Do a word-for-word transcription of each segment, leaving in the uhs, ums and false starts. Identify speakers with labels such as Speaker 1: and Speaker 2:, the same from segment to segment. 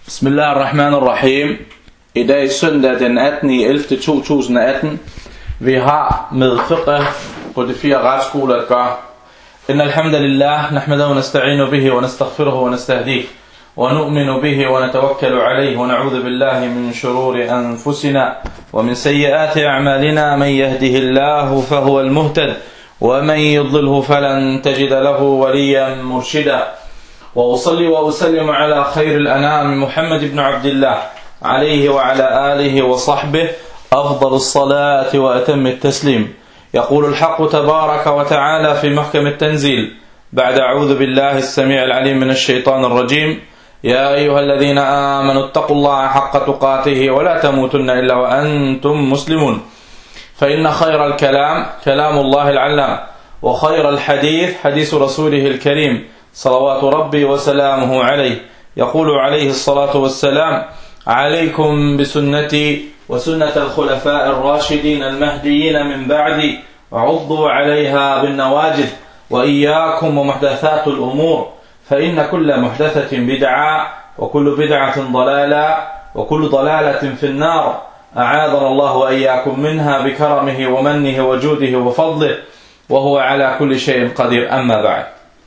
Speaker 1: Bismillahirrahmanirrahim. I dag søndag den attende ellevte to tusind og atten. Vi har med fiqh på de fire retsskoler at gøre. Inna alhamdulillah, nahmadahu wa nasta'inu bihi wa nastaghfiruhu wa nastahdih wa nu'minu bihi wa natawakkalu alayhi wa na'udhu billahi min shururi anfusina wa min sayyiati a'malina. Man yahdihillahu fahuwa al-muhtad wa man yudlilhu falan tajida lahu waliyan murshida. وأصلي وأسلم على خير الأنام محمد بن عبد الله عليه وعلى آله وصحبه أفضل الصلاة وأتم التسليم. يقول الحق تبارك وتعالى في محكم التنزيل بعد أعوذ بالله السميع العليم من الشيطان الرجيم. يا أيها الذين آمنوا اتقوا الله حق تقاته ولا تموتن إلا وأنتم مسلمون. فإن خير الكلام كلام الله العلام وخير الحديث حديث رسوله الكريم صلوات ربي وسلامه عليه. يقول عليه الصلاة والسلام: عليكم بسنتي وسنة الخلفاء الراشدين المهديين من بعدي عضوا عليها بالنواجذ وإياكم ومحدثات الأمور فإن كل محدثة بدعة وكل بدعة ضلالة وكل ضلالة في النار. أعاذنا الله وإياكم منها بكرمه ومنه وجوده وفضله وهو على كل شيء قدير. أما بعد.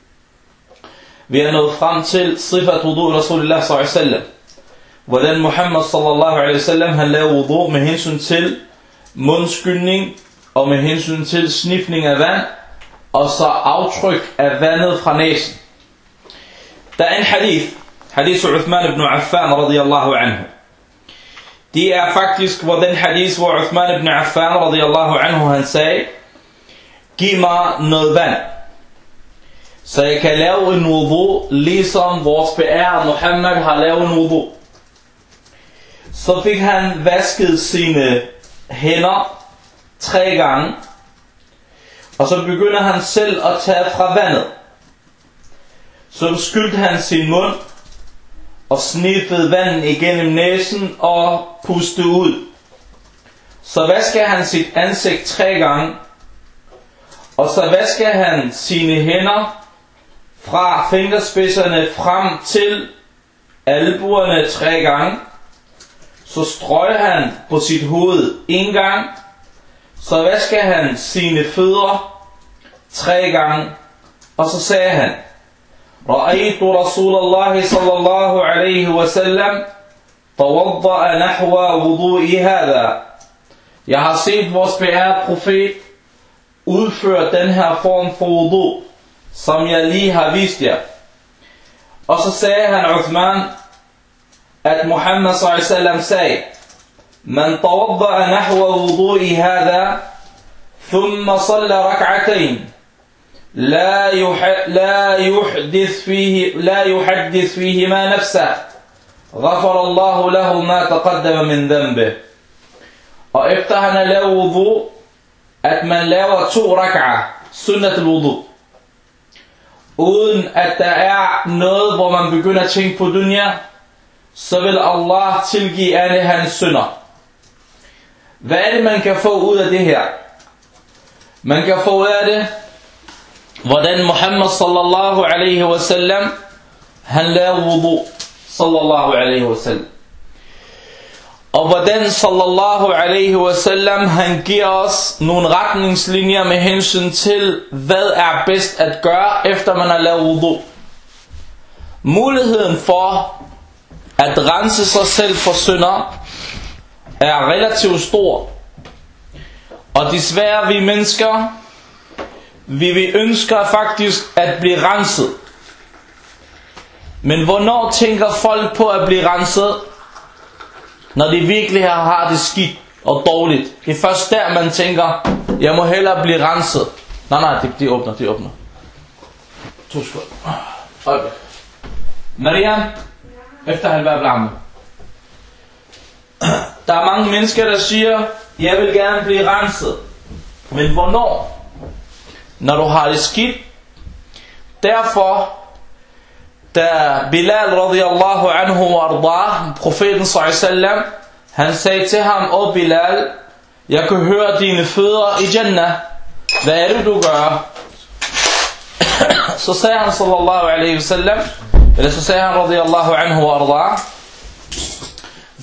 Speaker 1: Vi er nået frem til sifat wudu Rasulullah sallallahu alaihi wasallam. Hvordan Muhammad sallallahu alaihi wasallam han lavede wudu med hensyn til mundskyldning og med hensyn til snifning af vand og så aftryk af vandet fra næsen. Der er en hadith, hadith Uthman ibn Affan radiyallahu anhu. Det er faktisk hvor den hadith hvor Uthman ibn Affan radiyallahu anhu han sagde: giv mig noget vand, så jeg kan lave en wudu, ligesom vores beærede Muhammad har lavet en wudu. Så fik han vasket sine hænder tre gange, og så begynder han selv at tage fra vandet. Så skyldte han sin mund og sniffede vandet igennem næsen og pustede ud. Så vasker han sit ansigt tre gange, og så vasker han sine hænder fra fingerspidserne frem til albuerne tre gange. Så strøg han på sit hoved en gang. Så vasker han sine fødder tre gange. Og så sagde han: Ra'aytu Rasulallah sallallahu alaihi wasallam tawadda'a nahwa wudu'i hadha. Jeg har set vores beærede profet udføre den her form for wudu, som jeg lige har vist jer. Og så sagde han Uthman, at Muhammad sallallahu alaihi wasallam sagde: Man tawadda'a nahwa wudu'i hadha thumma salla rak'atayn la la yuhdith fihi la yuhaddith fihi ma nafsa ghafara Allahu lahu ma taqaddama min dhanbi. Og efter han har lavet wudu, at man laver to rak'ah, sunnat al-wudu, uden at der er noget, hvor man begynder at tænke på dunya, så vil Allah tilgive alle hans synder. Hvad er det, man kan få ud af det her? Man kan få ud af det, hvordan Muhammad sallallahu alaihi wasallam han lavede wudu sallallahu alaihi wasallam. Og hvordan sallallahu alaihi wasallam han giver os nogle retningslinjer med hensyn til, hvad er bedst at gøre, efter man har lavet wudu. Muligheden for at rense sig selv for synder er relativt stor. Og desværre vi mennesker, vi, vi ønsker faktisk at blive renset. Men hvornår tænker folk på at blive renset? Når de virkelig har det skidt og dårligt. Det er først der man tænker, jeg må hellere blive renset. Nej, nej, de, de åbner, de åbner. To sekunder. Okay. Mariam, efter han var blanke. Der er mange mennesker, der siger, jeg vil gerne blive renset. Men hvornår? Når du har det skidt. Derfor, da Bilal radiyallahu anhu og ardah, profeten sallallahu alaihi wasallam, han sagde til ham: Åh Bilal, jeg kan høre dine fødder i Jannah. Hvad er det du gør? Så sagde han sallallahu alaihi wasallam, eller så sagde han radiyallahu anhu og ardah: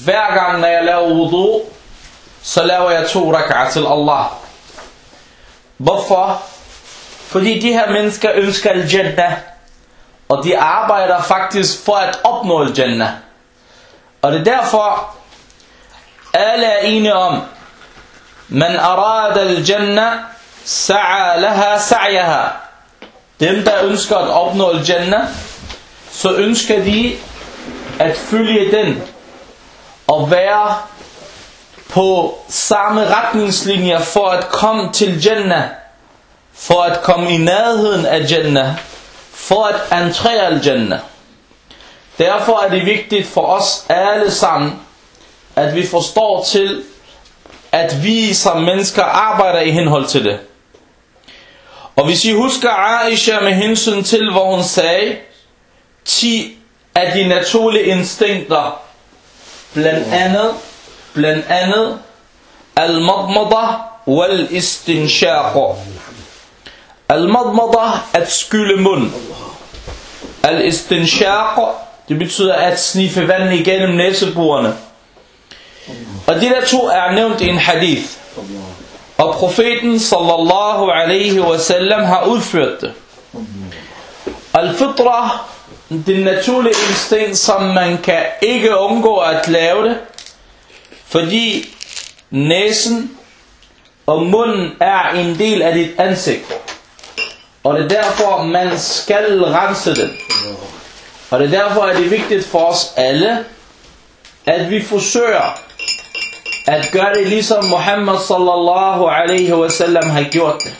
Speaker 1: hver gang når jeg laver wudu, så laver jeg to rak'ah til Allah. Hvorfor? Fordi de her mennesker ønsker al-Jannah, og de arbejder faktisk for at opnå al-Jannah. Og det er derfor, alle er enige om, man arad al-Jannah, sa'a laha sa'yaha. Dem, der ønsker at opnå al-Jannah, så ønsker de at følge den, og være på samme retningslinjer for at komme til Jannah, for at komme i nærheden af Jannah, for at entrere al-Jannah. Derfor er det vigtigt for os alle sammen, at vi forstår til, at vi som mennesker arbejder i henhold til det. Og hvis I husker Aisha med hensyn til, hvor hun sagde, ti af de naturlige instinkter, blandt andet, blandt andet, al-madmada wal-istinshaq. Al-madmada, at skylde mund. Al-istinshaq, det betyder at sniffe vand igennem næseborene. Og de der to er nævnt i en hadith. Og profeten sallallahu alaihi wasallam har udført det. Al-fitra, det naturlige instinkt, som man kan ikke undgå at lave det, fordi næsen og munden er en del af dit ansigt. Og det er derfor, man skal rense det. Og det er derfor, at det er vigtigt for os alle, at vi forsøger at gøre det ligesom Muhammad sallallahu alaihi wasallam har gjort det.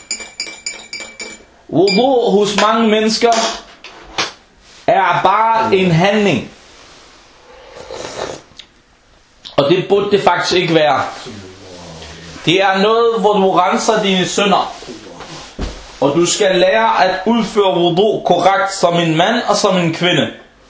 Speaker 1: Wudu hos mange mennesker er bare en handling. Og det burde det faktisk ikke være. Det er noget, hvor du renser dine synder. Og du skal lære at udføre wudu korrekt som en mand og som en kvinde.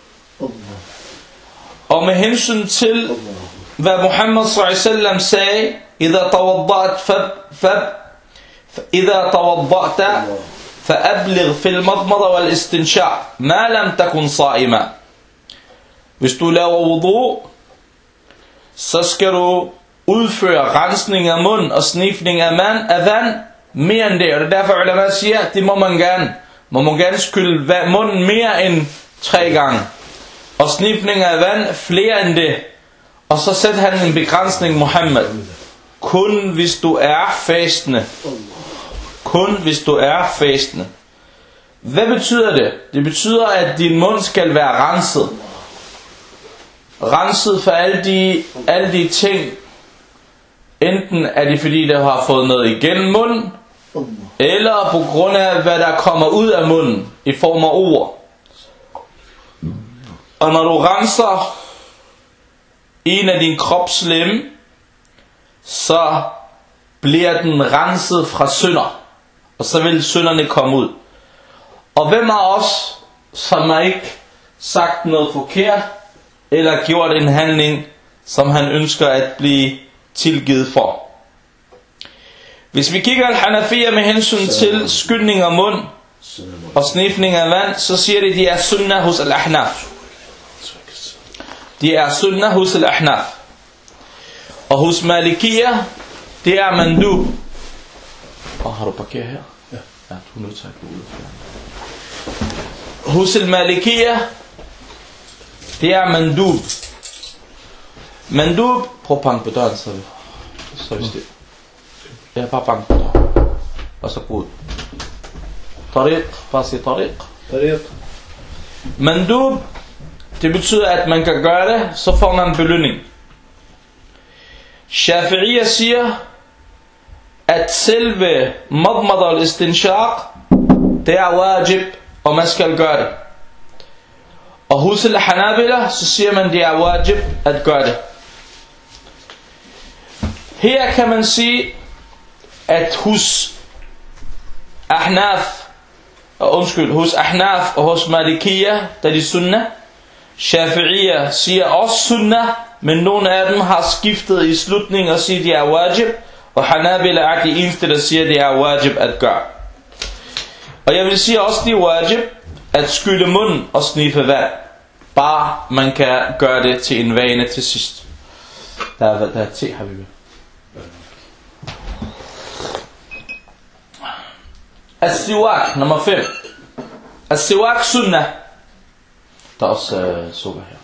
Speaker 1: Og med hensyn til, hvad Muhammad sallallahu alaihi wasallam sagde, إذا توضأت فب إذا توضأت فأبلغ في المضمضة والاستنشاق ما لم تكن صائما. Hvis du laver wudu, så skal du udføre rensning af mund og snifning af mand af vand mere end det. Og det er derfor ulama siger, at det må man gerne. Man må gerne skylde munden mere end tre gange. Og snifning af vand flere end det. Og så sætter han en begrænsning, Muhammad. Kun hvis du er fastende. Kun hvis du er fastende. Hvad betyder det? Det betyder, at din mund skal være renset. Renset for alle de, alle de ting. Enten er det fordi, der har fået noget igennem munden, eller på grund af, hvad der kommer ud af munden i form af ord. Og når du renser en af din kropslemme, så bliver den renset fra synder, og så vil synderne komme ud. Og hvem af os, som har ikke sagt noget forkert, eller gjort en handling, som han ønsker at blive tilgivet for? Hvis vi kigger al-Hanafiya med hensyn til skyldning af mund og snifning af vand, så siger de, de er sunnah hos al-Ahnaf. De er sunnah hos al-Ahnaf. Og hos Malikiya, det er mandub. Og har du parkeret her? Ja. Ja, du er nødt til at gå ud. Hos al-Malikiya, det er mandub. Mandub, prøv at banke på døren, så, så er vi stille. Ja, bare banke på døren. Og så gå ud. Tariq, bare sig tariq. Tariq. Mandub, det betyder, at man kan gøre det, så får man belønning. Shafi'iyya siger, at selve madmada al-istinshaq, det er wajib, og man skal gøre det. Og hos al-Hanabila, så siger man, det er wajib at gøre det. Her kan man sige, at hos Ahnaf, undskyld, hos Ahnaf og hos Malikiya, der er de sunnah. Shafi'iyya siger også sunnah, men nogle af dem har skiftet i slutningen og siger, det er wajib. Og Hanabila er de eneste, der siger, det er wajib at gøre. Og jeg vil sige også, det er wajib at skylle munden og sniffe vand. Bare man kan gøre det til en vane til sidst. Der er, der er te, har vi ved. As-siwak, nummer fem. As-siwak sunnah. Der er også øh, sukker her.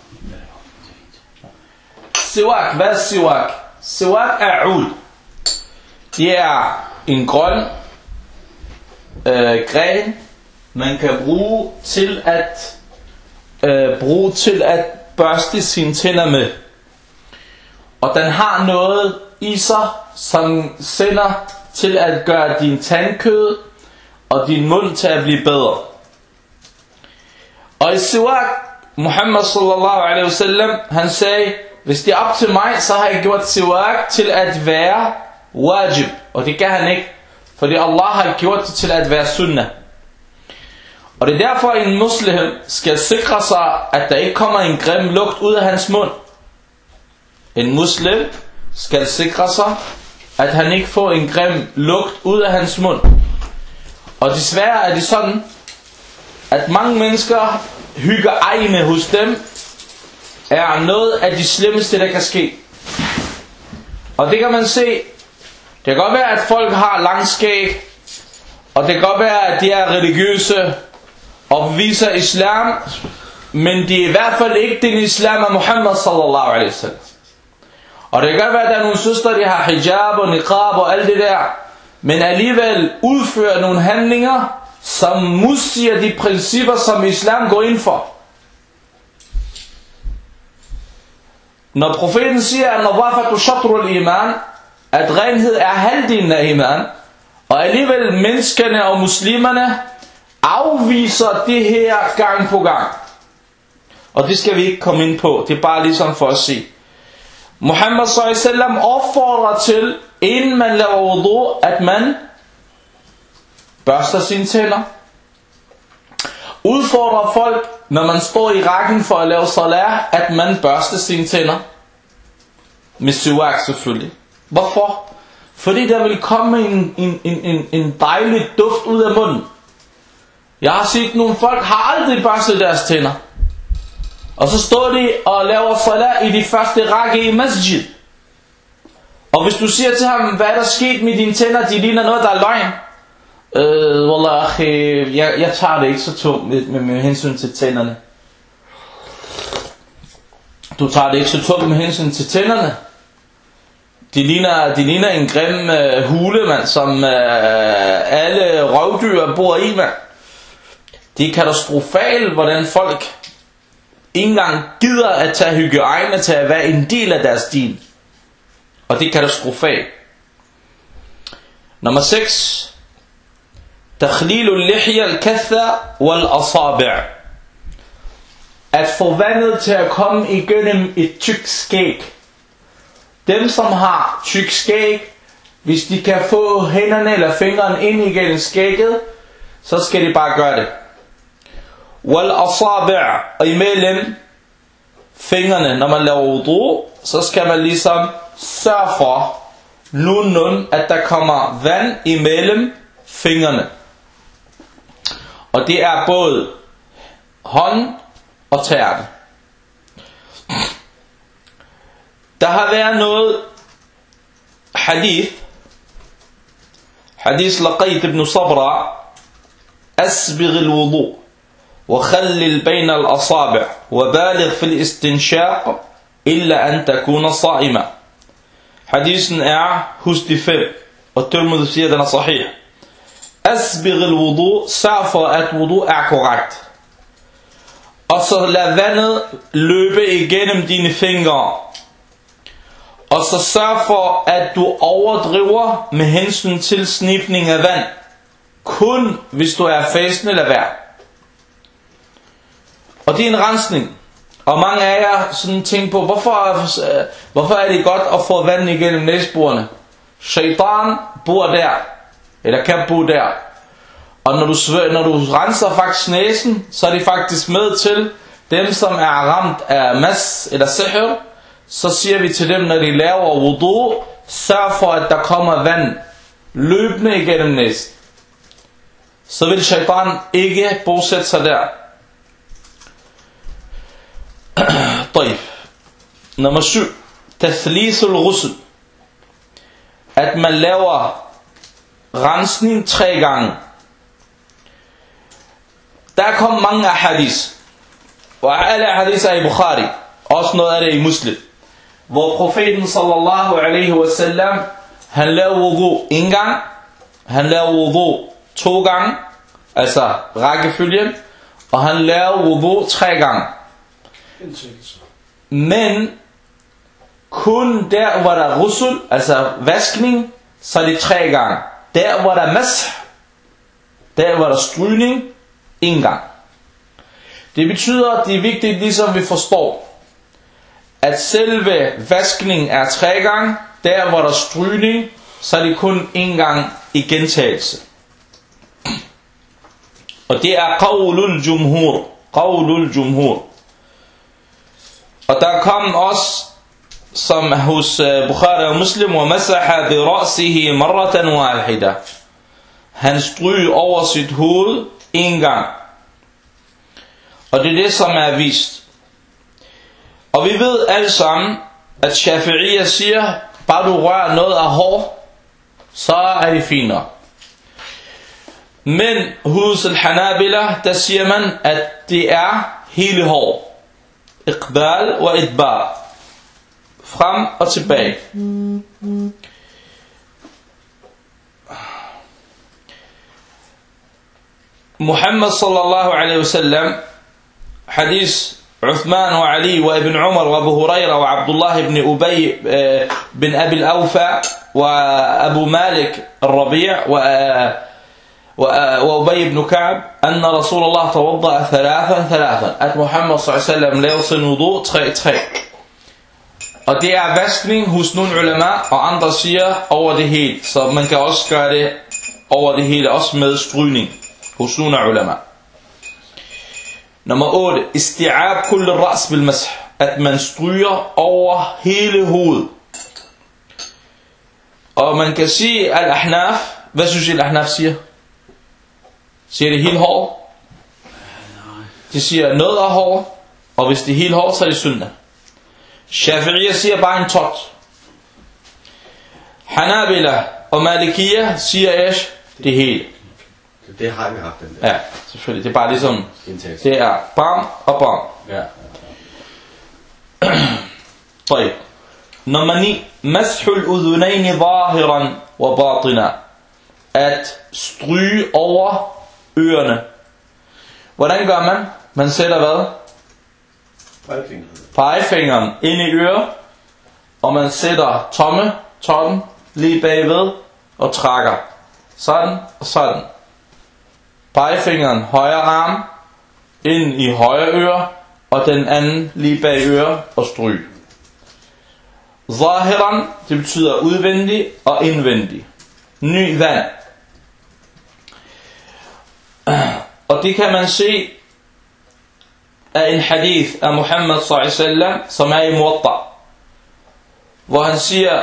Speaker 1: Siwak, hvad er siwak? Siwak er ud. Det er en grøn øh, gren, man kan bruge til at øh, bruge til at børste sine tænder med. Og den har noget i sig, som sender til at gøre din tandkød og din mund til at blive bedre. Og i siwak, Muhammad sallallahu alaihi wasallam, han sagde, hvis det er op til mig, så har jeg gjort siwak til at være wajib. Og det kan han ikke, fordi Allah har gjort det til at være sunnah. Og det er derfor, en muslim skal sikre sig, at der ikke kommer en grim lugt ud af hans mund. En muslim skal sikre sig, at han ikke får en grim lugt ud af hans mund. Og desværre er det sådan, at mange mennesker hygger egne hos dem, er noget af det slemmeste, der kan ske. Og det kan man se. Det kan godt være, at folk har lang skæg, og det kan godt være, at de er religiøse og viser islam, men det er i hvert fald ikke den islam af Muhammad sallallahu alaihi wasallam. Og det kan godt være, at der er nogle søstre, de har hijab og niqab og alt det der, men alligevel udfører nogle handlinger, som modsiger de principper, som islam går ind for. Når profeten siger, at nadafatu shatrul iman, at renhed er halvdelen af iman, og alligevel menneskerne og muslimerne afviser det her gang på gang. Og det skal vi ikke komme ind på, det er bare ligesom for at sige. Muhammad sallallahu alaihi wasallam opfordrer til, inden man laver wudu, at man børster sine tænder. Udfordrer folk, når man står i rækken for at lave salat, at man børster sine tænder. Med siwak selvfølgelig. Hvorfor? Fordi der vil komme en, en, en, en dejlig duft ud af munden. Jeg har set nogle folk, har aldrig børstet deres tænder. Og så står de og laver salat i de første række i masjid. Og hvis du siger til ham, hvad er der sket med dine tænder, de ligner noget, der er løgn. Øh, wallah, jeg, jeg tager det ikke så tungt med, med, med hensyn til tænderne. Du tager det ikke så tungt med hensyn til tænderne. De ligner, de ligner en grim øh, hule, man, som øh, alle røvdyr bor i, man. Det er katastrofalt, hvordan folk ikke engang gider at tage hygiejne til at være en del af deres din. Og det er katastrofalt. Nummer seks. Takhlil al-lihya al-katha wal-asabi'. At få vandet til at komme igennem et tyk skæg. Dem som har tyk skæg, hvis de kan få hænderne eller fingrene ind igennem skægget, så skal de bare gøre det. Wal-asabi', og imellem fingrene, når man laver wudu, så skal man ligesom sørge for nun nun, at der kommer vand imellem fingrene. Og det er både hånd og tæerne. Der har været noget hadith. Hadith Laqayt ibn Sabra. Asbigh al-wudu. وخلل بين الأصابع وبالغ في الاستنشاق إلا أن تكون صائما. Hadithen er hos de fem, og Tirmidhi siger, den er sahih. Asbigh al-wudu, sørg for at wudu er korrekt. Og så lad vandet løbe igennem dine fingre. Og så sørg for at du overdriver med hensyn til snifning af vand. Kun hvis du er fæsende eller vær. Og det er en rensning. Og mange af jer sådan tænker på, hvorfor, hvorfor er det godt at få vand igennem næseborene? Shaitan bor der, eller kan bo der. Og når du, når du renser faktisk næsen, så er det faktisk med til dem, som er ramt af mas eller sihr. Så siger vi til dem, når de laver wudu, sørg for at der kommer vand løbende igennem næsen. Så vil shaitan ikke bosætte sig der. طيب. Nummer syv. tathlisul ghusl, at man laver rensning tre gange. Der kom mange af hadis, og alle hadis er i Bukhari, også noget af det i Muslim, hvor profeten sallallahu alaihi wasallam, han lavede wudu en gang, han lavede wudu to gange, altså rækkefølgen, og han lavede wudu tre gange. Men kun der hvor der ghusl, altså vaskning, så er det tre gange. Der hvor der mash, der hvor der strygning, en gang. Det betyder, at det er vigtigt, ligesom vi forstår, at selve vaskning er tre gange, der hvor der strygning, så er det kun en gang i gentagelse. Og det er qawlul jumhur, qawlul jumhur. Og der kom også, som hos Bukhari og Muslim, wa masaha bi ra'sihi marratan wahida. Han stryger over sit hoved en gang. Og det er det, som er vist. Og vi ved alle sammen, at Shafi'iyya siger, bare du rører noget af hår, så er det finere. Men hos al-Hanabila, der siger man, at det er hele hår. Iqbal og idbar. Frem og tilbage. Muhammad sallallahu alaihi wasallam, hadith Uthman og Ali og Ibn Umar og Abu Huraira og Abdullah ibn Ubay bin Abi al-Awfa og Abu Malik al-Rabi' og وأبي بن كعب أن رسول الله توضأ ثلاثا ثلاثا, at Muhammad صلى الله عليه وسلم lavede sin wudu tre tre. Og det er vaskning hos nogle ulema, og andre siger over det hele, så man kan også gøre det over det hele, også med strygning hos nogle ulema. Nummer otte, isti'ab kull ras bil mash, at man stryger over hele hovedet. Og man kan sige al-Ahnaf, hvad synes I al-Ahnaf siger? Siger det hele hår? De siger noget af hår, og hvis det er hele hår, så er det sunnah. Shafi'iyya siger bare en tot. Hanabila og Malikiyya siger ish, det hele.
Speaker 2: Det har vi haft den der.
Speaker 1: Ja, selvfølgelig. Det er bare ligesom, det er bam og bam.
Speaker 2: Ja.
Speaker 1: طيب. Nummer ni. Mashul udhunaini zahiran wa batina. At stryge over ørerne. Hvordan gør man? Man sætter hvad?
Speaker 2: Pegefingeren.
Speaker 1: Pegefingeren ind i øret, og man sætter tomme, toppen lige bagved og trækker. Sådan og sådan. Pegefingeren højre arm ind i højre øre, og den anden lige bag øret og stryge. Zahiran, det betyder udvendig og indvendig. Ny vand. Og det kan man se af en hadith af Muhammad sallallahu alaihi wasallam, som er i Muwatta, hvor han siger,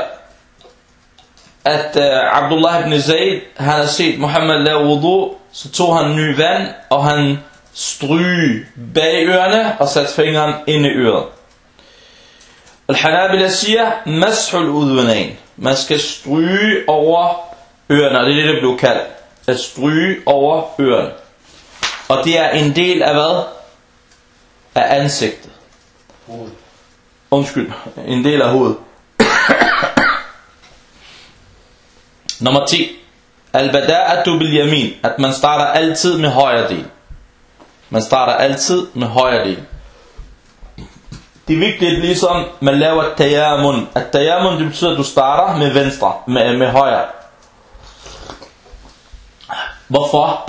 Speaker 1: at uh, Abdullah ibn Zayd, han har set Muhammad lave wudu, så tog han ny vand, og han stryge bag ørerne og satte fingeren ind i øret. Al-Hanabila siger, mashul udhunain. Man skal stryge over ørerne, og det er det, der blev kaldt. At stryge over ørerne. Og det er en del af hvad? Af ansigtet.
Speaker 2: Hovedet.
Speaker 1: Undskyld, en del af hovedet. Nummer ti. Al-bada'atu bil yamin. At man starter altid med højre del. Man starter altid med højre del. Det er vigtigt, ligesom man laver tayamun. At tayamun, det betyder, at du starter med venstre, med, med højre. Hvorfor?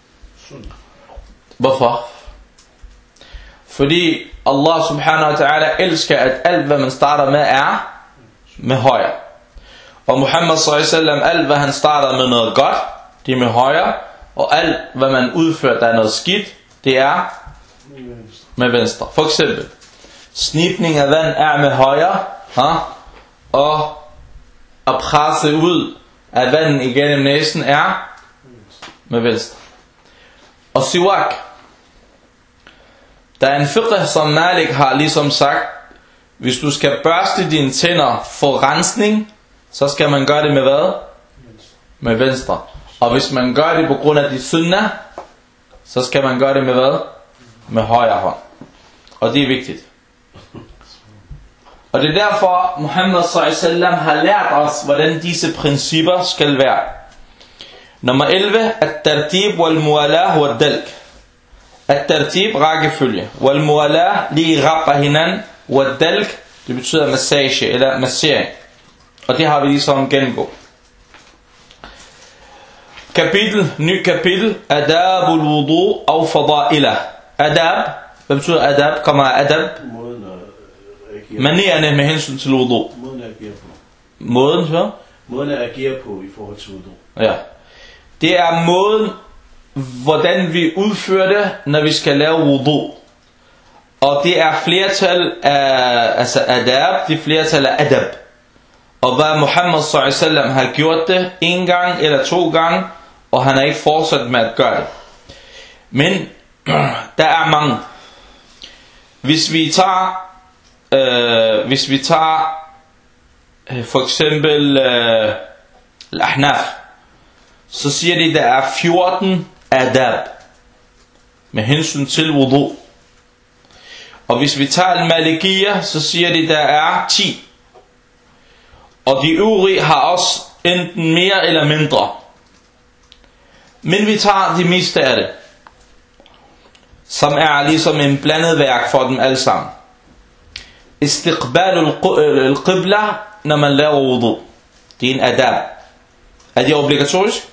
Speaker 1: Hvorfor? Fordi Allah subhanahu wa ta'ala elsker, at alt hvad man starter med er med højre. Og Muhammad sallallahu alaihi wasallam, alt hvad han starter med noget godt, det er med højre. Og alt hvad man udfører, der er noget skidt, det er med venstre. For eksempel, snifning af vand er med højre, ha? Og at presse ud af vandet igennem næsen er med venstre. Og siwak, der er en fiqh, som Malik har ligesom sagt, Hvis du skal børste dine tænder for rensning, så skal man gøre det med hvad? Med venstre. Og hvis man gør det på grund af de sunnah, så skal man gøre det med hvad? Med højre hånd. Og det er vigtigt. Og det er derfor, Muhammad sallallahu alaihi wasallam har lært os, hvordan disse principper skal være. Nummer elleve, at-tartib wal-muwalah wal-dalk. At-tartib, rækkefølge. Wal-muwalah, lige rap af hinanden. Wal-dalk, det betyder massage eller massering. Og det har vi ligesom gennemgået. Kapitel, ny kapitel. Adabul wudu og fadailah. Adab, hvad betyder adab? Kommer adab? Maniererne med hensyn til wudu.
Speaker 2: Måden at agere på.
Speaker 1: Måden, hvad?
Speaker 2: Måden at agere på i forhold til wudu.
Speaker 1: Ja. Det er måden, hvordan vi udfører det, når vi skal lave wudu. Og det er flertal af, altså adab, det er flertal af adab. Og hvad Muhammad sallallahu alaihi wasallam har gjort det en gang eller to gange, og han har ikke fortsat med at gøre det. Men der er mange. Hvis vi tager, øh, hvis vi tager øh, for eksempel øh, al-Ahnaf, så siger de, der er fjorten adab med hensyn til wudu. Og hvis vi tager al-Malikiyya, så siger de, der er ti. Og de øvrige har også enten mere eller mindre. Men vi tager de meste af det, som er ligesom en blandet værk for dem alle sammen. Istiqbal al-qibla, når man laver wudu. Det er en adab. Er det obligatorisk?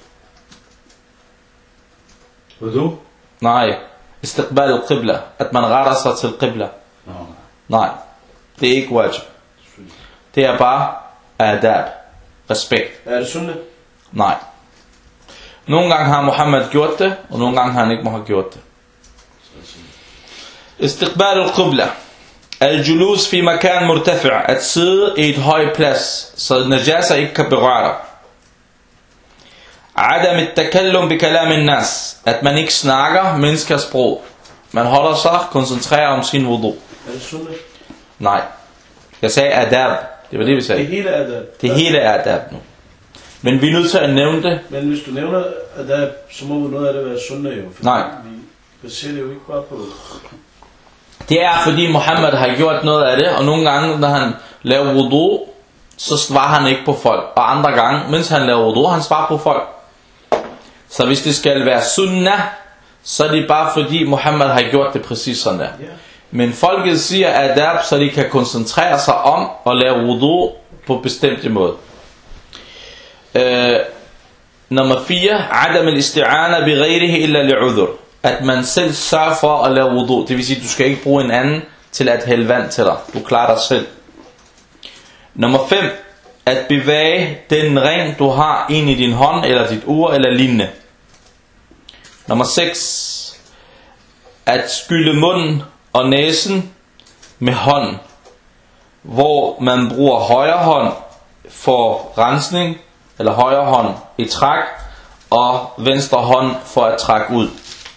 Speaker 2: Wudu?
Speaker 1: Nej. Istiqbal al-qibla, at man retter sig til qibla.
Speaker 2: No.
Speaker 1: Nej, det er ikke wajib. Det er bare adab. Respekt.
Speaker 2: Er det sunnet?
Speaker 1: Nej. Nogle gange har Muhammad gjort det, og nogle gange har han ikke må have gjort det. Istiqbal al-qibla. Al-julus fi makan murtafi'. At sidde i et højt plads, så najasa ikke kan berøre dig. Adam at-takallum bi kalam an-nas. At man ikke snakker menneskers sprog. Man holder sig, koncentrerer om sin wudu.
Speaker 2: Er det sunnet?
Speaker 1: Nej. Jeg sagde adab. Det var det vi sagde.
Speaker 2: Det hele er adab.
Speaker 1: Det hele er adab nu. Men vi er nødt til at nævne det.
Speaker 2: Men hvis du nævner adab, så må noget af det være sunnet jo.
Speaker 1: Nej.
Speaker 2: Vi baserer det jo ikke bare på.
Speaker 1: Det er fordi Muhammad har gjort noget af det, og nogle gange når han laver wudu, så svarer han ikke på folk. Og andre gange, mens han laver wudu, han svarer på folk. Så hvis det skal være sunnah, så er det bare fordi Muhammad har gjort det præcis sådan der.
Speaker 2: Yeah.
Speaker 1: Men folket siger adab, så de kan koncentrere sig om at lave wudu på bestemte måde. Øh, nummer fire, Adam al-isti'ana bi ghayrihi illa li'udhur. At man selv sørger for at lave wudu. Det vil sige, at du skal ikke bruge en anden til at hælde vand til dig. Du klarer dig selv. Nummer fem, at bevæge den ring, du har ind i din hånd, eller dit ur, eller lignende. Nummer seks, at skylde munden og næsen med hånden, hvor man bruger højre hånd for rensning, eller højre hånd i træk, og venstre hånd for at trække ud.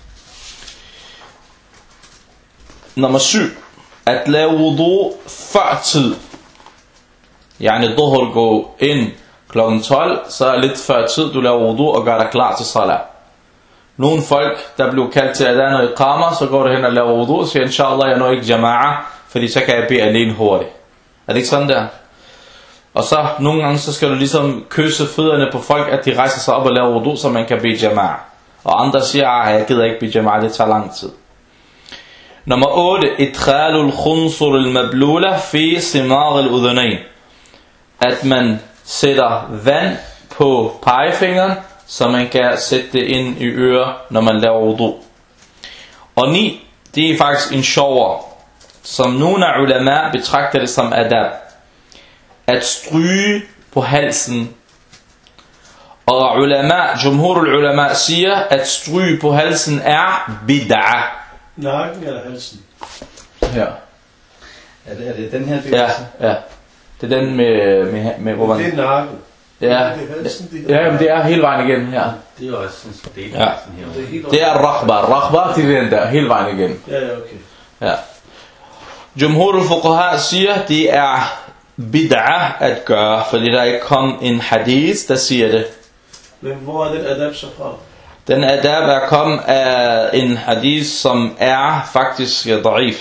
Speaker 1: Nummer syv, at lave wudu før tid. Yani dhuhr går ind klokken tolv, så er lidt før tid, du laver wudu og gør dig klar til salat. Nogle folk, der bliver kaldt til adhan og iqama, så går du hen og laver wudu og siger, inshallah, jeg når ikke jama'a, fordi så kan jeg bede alene hurtigt. Er det ikke sådan der? Og så nogle gange, så skal du ligesom kysse fødderne på folk, at de rejser sig op og laver wudu, så man kan bede jama'a. Og andre siger, at jeg gider ikke bede jama'a, det tager lang tid. Nummer otte, idkhalul khunsur al-mablula fi simar al-udhunayn. At man sætter vand på pegefingeren, så man kan sætte det ind i øret, når man laver wudu. Og ni, det er faktisk en sjovere, som nogle af ulama betragter det som adab. At stryge på halsen. Og ulama, jumhurul ulama siger, at stryge på halsen er bid'ah.
Speaker 2: Nakken eller halsen?
Speaker 1: Ja.
Speaker 3: Er det, er det den her del?
Speaker 1: Ja, ja. Det er den med, med, med hvor man...
Speaker 2: Det er nakken.
Speaker 1: Ja,
Speaker 2: Det er halsen, det er.
Speaker 1: ja, jamen det er hele vejen igen her.
Speaker 3: Det er jo også sådan en del
Speaker 1: Ja.
Speaker 3: af sådan her.
Speaker 2: Det er helt
Speaker 1: Det er rakhba. Rakhba, det er den der, hele vejen igen.
Speaker 2: Ja, ja, okay.
Speaker 1: Ja. Jumhur al-Fuqaha siger, det er bid'ah at gøre, fordi der ikke kom en hadith, der siger det.
Speaker 2: Men hvor er den adab så fra?
Speaker 1: Den adab er kommet af en hadith, som er faktisk da'if.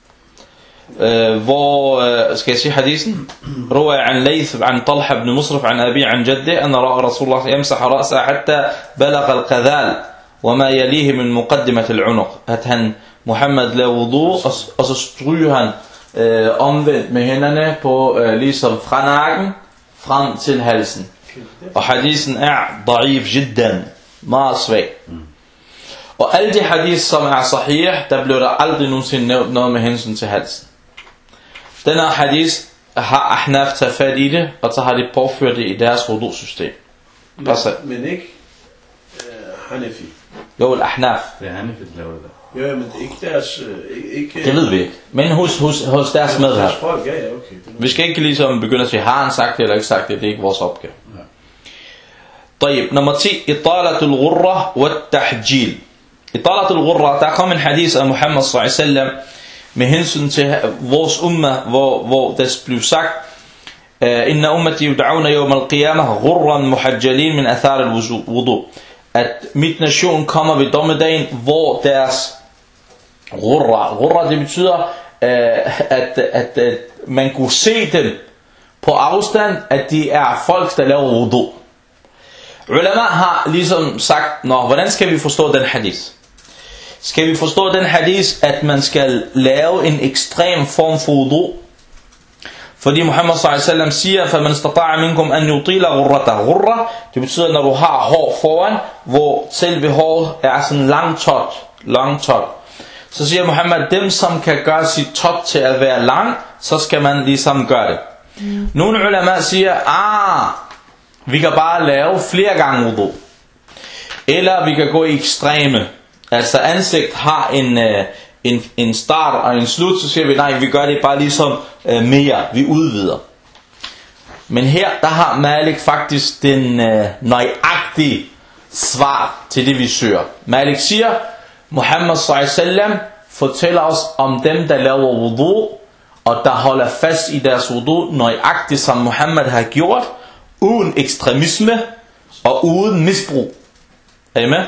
Speaker 1: Uh, hvor, uh, skal jeg sige hadithen? روى عن ليث عن طلحة بن مصرف عن أبي عن جده أن رأى رسول الله يمسح رأسه حتى بلغ القذال وما يليه من مقدمة العنق. At han, Muhammad lavede wudu, og, og så stryger han øh, omvendt med hænderne på øh, ligesom fra nakken frem til halsen. Og hadithen er da'if jiddan, meget svag. Og alle de hadith, som er sahih, der blev der aldrig nogensinde nævnt noget med hensyn til halsen. Denne hadith har Ahnaf taget fat i det, og så har de påført det i deres wudu-system.
Speaker 2: Men, men ikke uh, Hanafi.
Speaker 1: Jo, Ahnaf.
Speaker 3: Det er Hanafi, der laver det der.
Speaker 2: Ja, men ikke deres... Uh, ikke,
Speaker 1: det ved vi ikke. Men hos, hos, hos deres medhab.
Speaker 2: Deres folk, ja, ja, okay.
Speaker 1: Vi skal ikke ligesom begynde at sige, har han sagt det eller ikke sagt det, det er ikke vores opgave.
Speaker 2: Ja.
Speaker 1: طيب, nummer ti. Italatul ghurra wa tahjil. Italatul ghurra, der kom en hadith af Muhammad sallallahu alaihi wasallam med hensyn til vores umma, hvor, hvor det blev sagt, inna ummati yud'auna yawm al-qiyamah ghurran muhajjalin min athar al-wudu. At mit nation kommer ved dommedagen, hvor deres ghurra, ghurra det betyder, at, at, at man kunne se dem på afstand, at de er folk, der laver wudu. Ulama har ligesom sagt, nå, hvordan skal vi forstå den hadith? Skal vi forstå den hadith, at man skal lave en ekstrem form for wudu? Fordi Muhammad sallallahu alaihi wasallam siger, فَمَنْ اسْتَطَاعَ مِنْكُمْ أَنْ يُطِيلَ غُرَّتَهُ. Ghurra, det betyder, når du har hår foran, hvor selve håret er sådan lang tot, lang tot. Så siger Muhammad, dem som kan gøre sit tot til at være lang, så skal man ligesom gøre det. Mm. Nogle ulama siger, ah, vi kan bare lave flere gange wudu. Eller vi kan gå i ekstreme. Altså ansigt har en, en, en start og en slut, så siger vi, nej, vi gør det bare ligesom uh, mere, vi udvider. Men her, der har Malik faktisk den uh, nøjagtige svar til det, vi søger. Malik siger, Muhammad sallallahu alaihi wasallam fortæller os om dem, der laver wudu, og der holder fast i deres wudu, nøjagtigt som Muhammad har gjort, uden ekstremisme og uden misbrug. Er I med?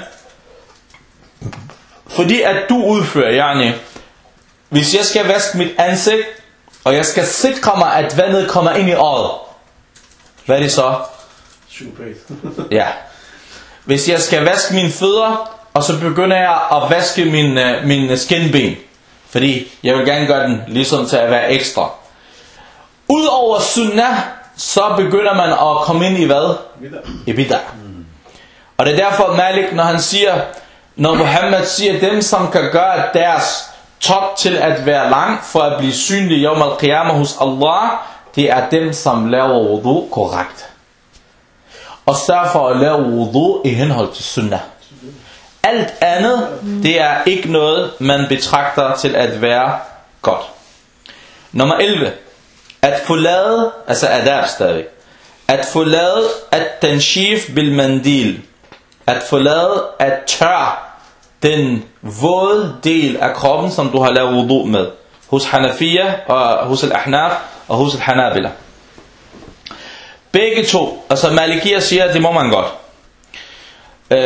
Speaker 1: Fordi at du udfører, yani, hvis jeg skal vaske mit ansigt, og jeg skal sikre mig, at vandet kommer ind i øjet, hvad er det så? Ja. Hvis jeg skal vaske mine fødder, og så begynder jeg at vaske mine, mine skinben, fordi jeg vil gerne gøre den ligesom til at være ekstra. Udover sunnah, så begynder man at komme ind i hvad? I bid'ah. Og det er derfor Malik, når han siger, når Muhammad siger, dem som kan gøre deres top til at være lang, for at blive synlig yawm al-qiyamah hos Allah, det er dem som laver wudu korrekt. Og sørg for at lave wudu i henhold til sunnah. Alt andet, det er ikke noget, man betragter til at være godt. Nummer elleve. At forlade, altså adab stadig. At forlade at tanshif bil mandil. At forlade at tørre den våde del af kroppen, som du har lavet wudu med. Hos Hanafiya, og hos al-Ahnaf, og hos al-Hanabila. Begge to, altså Malikiya siger, at det må man godt. Øh,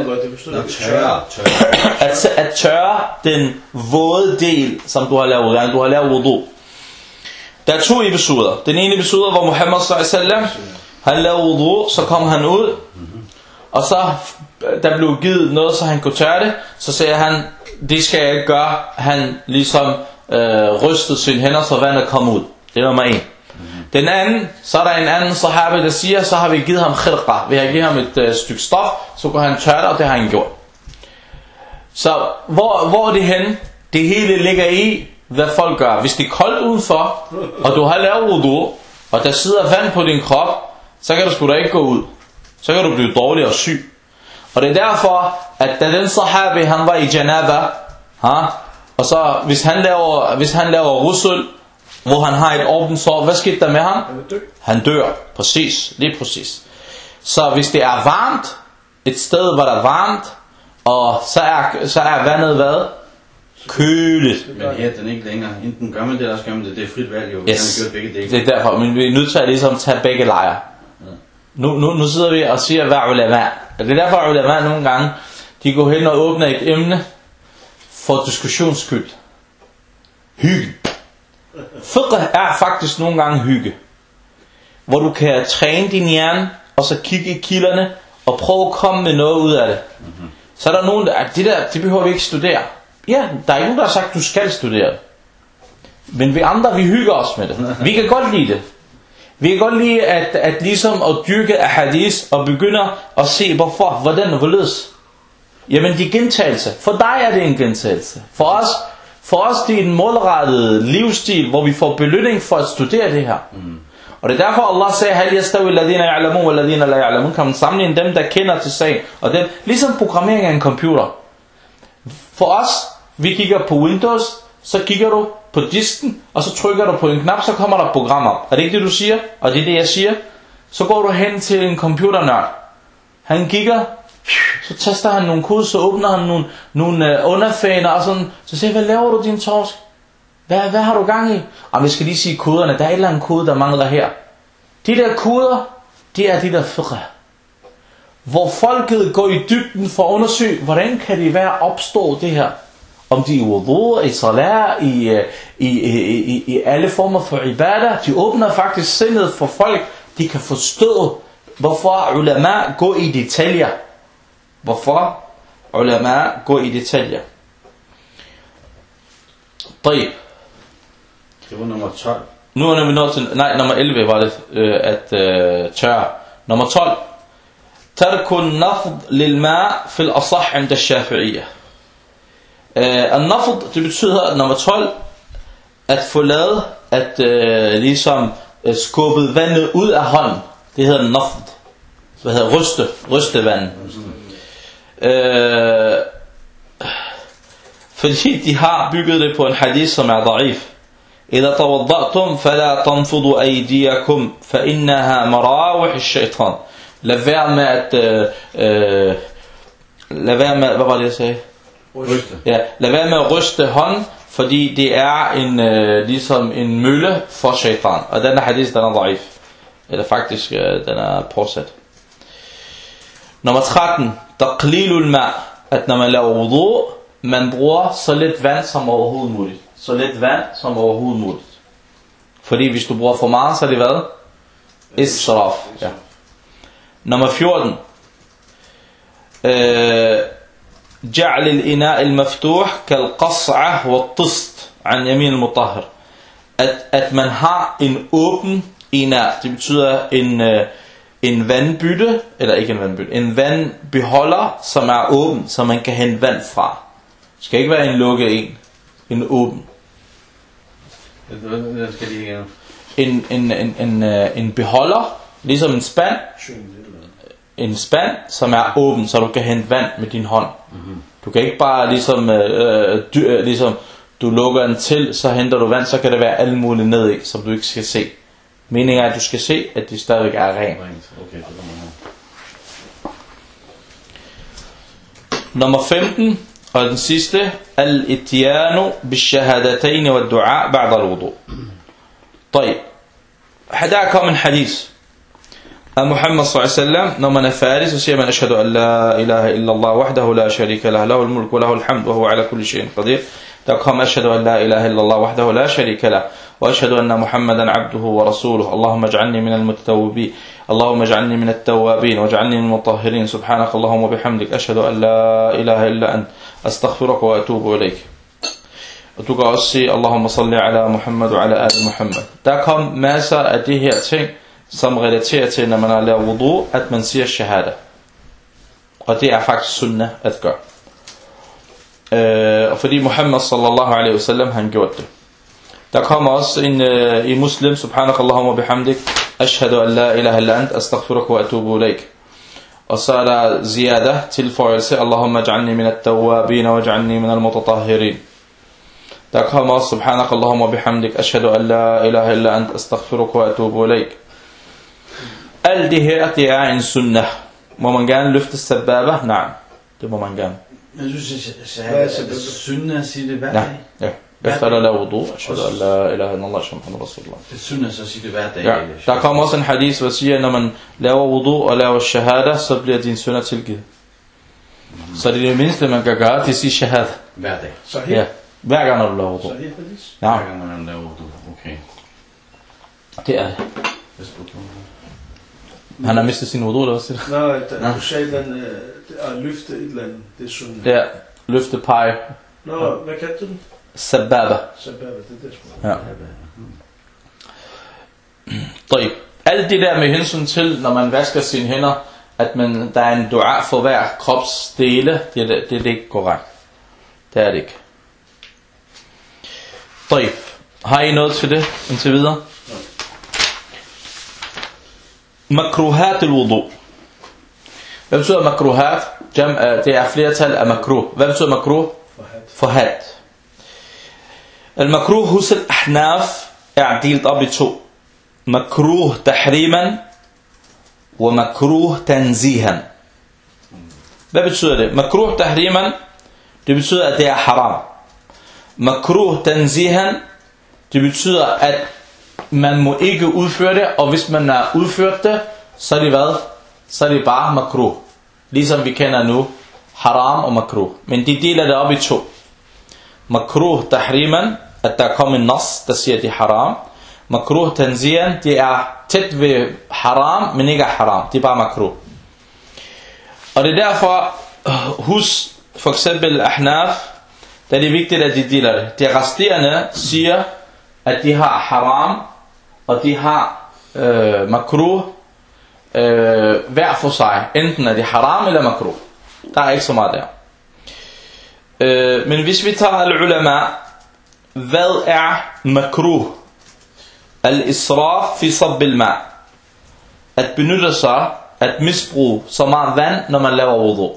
Speaker 1: at, at tørre den våde del, som du har lavet, altså du har lavet wudu. Der er to episoder. Den ene episode, hvor Muhammad sallallahu alaihi wasallam, han lavede wudu, så kom han ud, og så der blev givet noget, så han kunne tørre det. Så sagde han, det skal jeg ikke gøre. Han ligesom øh, rystede sine hænder, så vandet kom ud. Det var nummer en. Den anden, så er der en anden sahabi, der siger, så har vi givet ham khirqa. Vi har givet ham et øh, stykke stof, så kunne han tørre det, og det har han gjort. Så hvor, hvor er det henne? Det hele ligger i, hvad folk gør. Hvis det er koldt udenfor, og du har lavet wudu, og der sidder vand på din krop, så kan du sgu da ikke gå ud. Så kan du blive dårlig og syg. Og det er derfor, at da den sahabi, han var i janaba, ha, og så hvis han laver, hvis han laver rusul, hvor han har et åbent sår, hvad skete der med ham? Han dør. Præcis, lige præcis. Så hvis det er varmt, et sted hvor der er varmt, og så er, så er vandet hvad? Køligt.
Speaker 3: Men her den ikke længere. Enten gør man det, eller også gør man det. Det er frit valg jo.
Speaker 1: Yes.
Speaker 3: Man har gjort begge dele.
Speaker 1: Det er derfor, men vi er nødt til at ligesom tage begge lejre. Nu, nu, nu sidder vi og siger, hvad er ulama? Det er derfor, at ulama nogle gange, de går hen og åbner et emne for diskussionsskyld. Hygge. Fiqh er faktisk nogle gange hygge. Hvor du kan træne din hjerne, og så kigge i kilderne, og prøve at komme med noget ud af det. Mm-hmm. Så er der nogen, der, det der, det behøver vi ikke studere. Ja, der er ikke nogen, der har sagt, at du skal studere det. Men vi andre, vi hygger os med det. Vi kan godt lide det. Vi kan godt lide at, at ligesom at dyrke af hadith, og begynder at se, hvorfor, hvordan og hvorledes. Jamen, det er gentagelse. For dig er det en gentagelse. For os, for os det er en målrettet livsstil, hvor vi får belønning for at studere det her. Mm. Og det er derfor, Allah sagde, hal yastawi alladhina ya'lamun wal ladhina la ya'lamun. Kan man sammenligne dem, der kender til sagen, og dem, ligesom programmering af en computer. For os, vi kigger på Windows, så kigger du på disken, og så trykker du på en knap, så kommer der et program op. Er det ikke det, du siger? Og det er det, jeg siger. Så går du hen til en computernørd. Han kigger, så taster han nogle koder, så åbner han nogle, nogle underfaner, og sådan, så siger, hvad laver du, din torsk? Hvad, hvad har du gang i? Og vi skal lige sige koderne, der er et eller andet kode, der mangler her. De der koder, det er de der fiqh. Hvor folket går i dybden for at undersøge, hvordan kan det være opstå det her? Om de er i wudu, i salat, i, i, i, i, i alle former for ibadah. De åbner faktisk sindet for folk, de kan forstå, hvorfor ulama går i detaljer. Hvorfor ulama går i detaljer. طيب.
Speaker 3: Det var nummer tolv.
Speaker 1: Nu er vi nået til, nej, nummer elleve var det, øh, at øh, tørre. Nummer tolv. Tarkun nafd lil ma fil asah inda shafi'iyya. Al nafd, det betyder nummer tolv, at forlade, at øh, ligesom øh, skubbet vandet ud af hånden. Det hedder nafd. Hvad hedder ryste, ryste vand. Øh, fordi de har bygget det på en hadith, som er da'if. إذا توضأتم فلا تنفضوا أيديكم فإنها مراوح الشيطان. Lad være med at øh, øh, lad være med, hvad var det jeg sagde?
Speaker 3: Ryste.
Speaker 1: Ja, lad være med at ryste hånden, fordi det er en øh, ligesom en mølle for shaitan. Og den hadith, den er da'if. Eller faktisk, øh, den er påsat. Nummer tretten. Taqlilul ma. At når man laver wudu, man bruger så lidt vand som overhovedet muligt. Så lidt vand som overhovedet muligt. Fordi hvis du bruger for meget, så er det hvad? Israf. Ja. Nummer fjorten. جعل الإناء المفتوح كالقصعة والطست عن يمين المطهر. At, at man har en åben ina, det betyder en, en vandbytte, eller ikke en vandbytte, en vandbeholder, som er åben, så man kan hente vand fra. Det skal ikke være en lukket en, en åben.
Speaker 3: Det skal lige igen.
Speaker 1: En, en, en, en, en beholder, ligesom en spand, en spand, som er åben, så du kan hente vand med din hånd. Mm-hmm. Du kan ikke bare ligesom, øh, dy, øh, ligesom du lukker den til, så henter du vand, så kan det være alt muligt ned i, som du ikke skal se. Meningen er, at du skal se, at det stadigvæk er rent.
Speaker 3: Okay, det
Speaker 1: Nummer femten, og den sidste, al-ityanu bishahadatayn wa ad-du'a ba'da al-wudu. طيب. Der kom en hadith af Muhammad sallallahu alaihi wasallam, når man er færdig, så siger man ashhadu an la ilaha illa Allah wahdahu la sharika lahu lahul mulku wa lahul hamdu wa huwa ala kulli shay'in qadir. Der kom ashhadu an la ilaha illa Allah wahdahu la sharika lahu wa ashhadu anna Muhammadan abduhu wa rasuluhu. Allahumma ij'alni min al-mutatawwibin. Allahumma ij'alni min at-tawwabin waj'alni min al-mutahhirin. Subhanaka Allahumma bihamdik ashhadu an la ilaha illa ant astaghfiruka wa atubu ilayk. Og du kan også sige Allahumma salli ala Muhammad wa ala ali Muhammad. Der kom masser af de her ting, som relaterer til, når man har lavet wudu, at man siger shahada. Og det er faktisk sunnah at gøre. Øh, og fordi Muhammad sallallahu alaihi wasallam han gjorde det. Der kommer også en øh, i muslim, subhanak Allahumma bihamdik, ashhadu an la ilaha illa ant, astaghfiruka wa atubu ilayk. Og så er der ziyada, tilføjelse, Allahumma ij'alni min at-tawwabin wa ij'alni min al-mutatahhirin. Der kommer også subhanak Allahumma bihamdik, ashhadu an la ilaha illa ant, astaghfiruka wa atubu ilayk. Alt det her, det er en sunnah. Må man gerne løfte sababa? Nej, det må man gerne.
Speaker 3: Jeg synes, at
Speaker 2: Hvad er
Speaker 3: jeg
Speaker 2: så
Speaker 3: er
Speaker 2: det?
Speaker 3: synd at sige det hver
Speaker 1: Ja,
Speaker 3: dag.
Speaker 1: ja. Efter der laver wudu, ashhadu an la ilaha illallah Muhammadur Rasulullah.
Speaker 3: Det er synd at så sige det hver dag.
Speaker 1: Ja,
Speaker 3: ellers.
Speaker 1: der kommer også en hadith, hvor siger, at når man laver wudu og laver shahada, så bliver dine synder tilgivet. Så det er det mindste, man kan gøre, det er at sige shahada.
Speaker 3: Hver dag.
Speaker 2: Sahih?
Speaker 1: Ja, hver gang når du laver wudu.
Speaker 2: Sahih hadith?
Speaker 1: Ja,
Speaker 3: Hver gang man laver du. Okay.
Speaker 1: det er det.
Speaker 3: Hvad skal du gøre?
Speaker 1: Han har mistet sin wudu, eller hvad siger du?
Speaker 2: Nej, da, du sagde, den, øh, det er at løfte et eller andet. Det er sunnet.
Speaker 1: Ja, løfte pege.
Speaker 2: Nå, hvad kaldte du den?
Speaker 1: Sababa.
Speaker 2: Sababa, det er det sgu.
Speaker 1: Ja. طيب. Alt det der med hensyn til, når man vasker sine hænder, at man, der er en dua for hver kropsdele, det er det, det er det ikke korrekt. Det er det ikke. طيب. Har I noget til det indtil videre? Makruhat al-wudu. Hvad betyder makruhat? Jam, det er flertal af makruh. Hvad betyder makruh? Forhad. Al-makruh hos al-ahnaf er delt op i to. Makruh tahriman og makruh tanzihan. Hvad betyder det? Makruh tahriman, det betyder at det er haram. Makruh tanzihan, det betyder at man må ikke udføre det, og hvis man har udført det, så er det hvad? Så er det bare makruh. Ligesom vi kender nu haram og makruh. Men de deler det op i to. Makruh tahriman, at der kommer en nas, der siger, at det er haram. Makruh tanziyan, det er tæt ved haram, men ikke er haram. Det er bare makruh. Og det er derfor, hos for eksempel ahnaf, der er det vigtigt, at de deler det. De resterende siger, at de har haram, og de har øh, makruh, øh, hver for sig. Enten er det haram eller makruh. Der er ikke så meget der. Øh, men hvis vi tager al-ulama, hvad er makruh? Al-israf fi sab al-ma. At benytte sig, at misbruge så meget vand, når man laver wudu.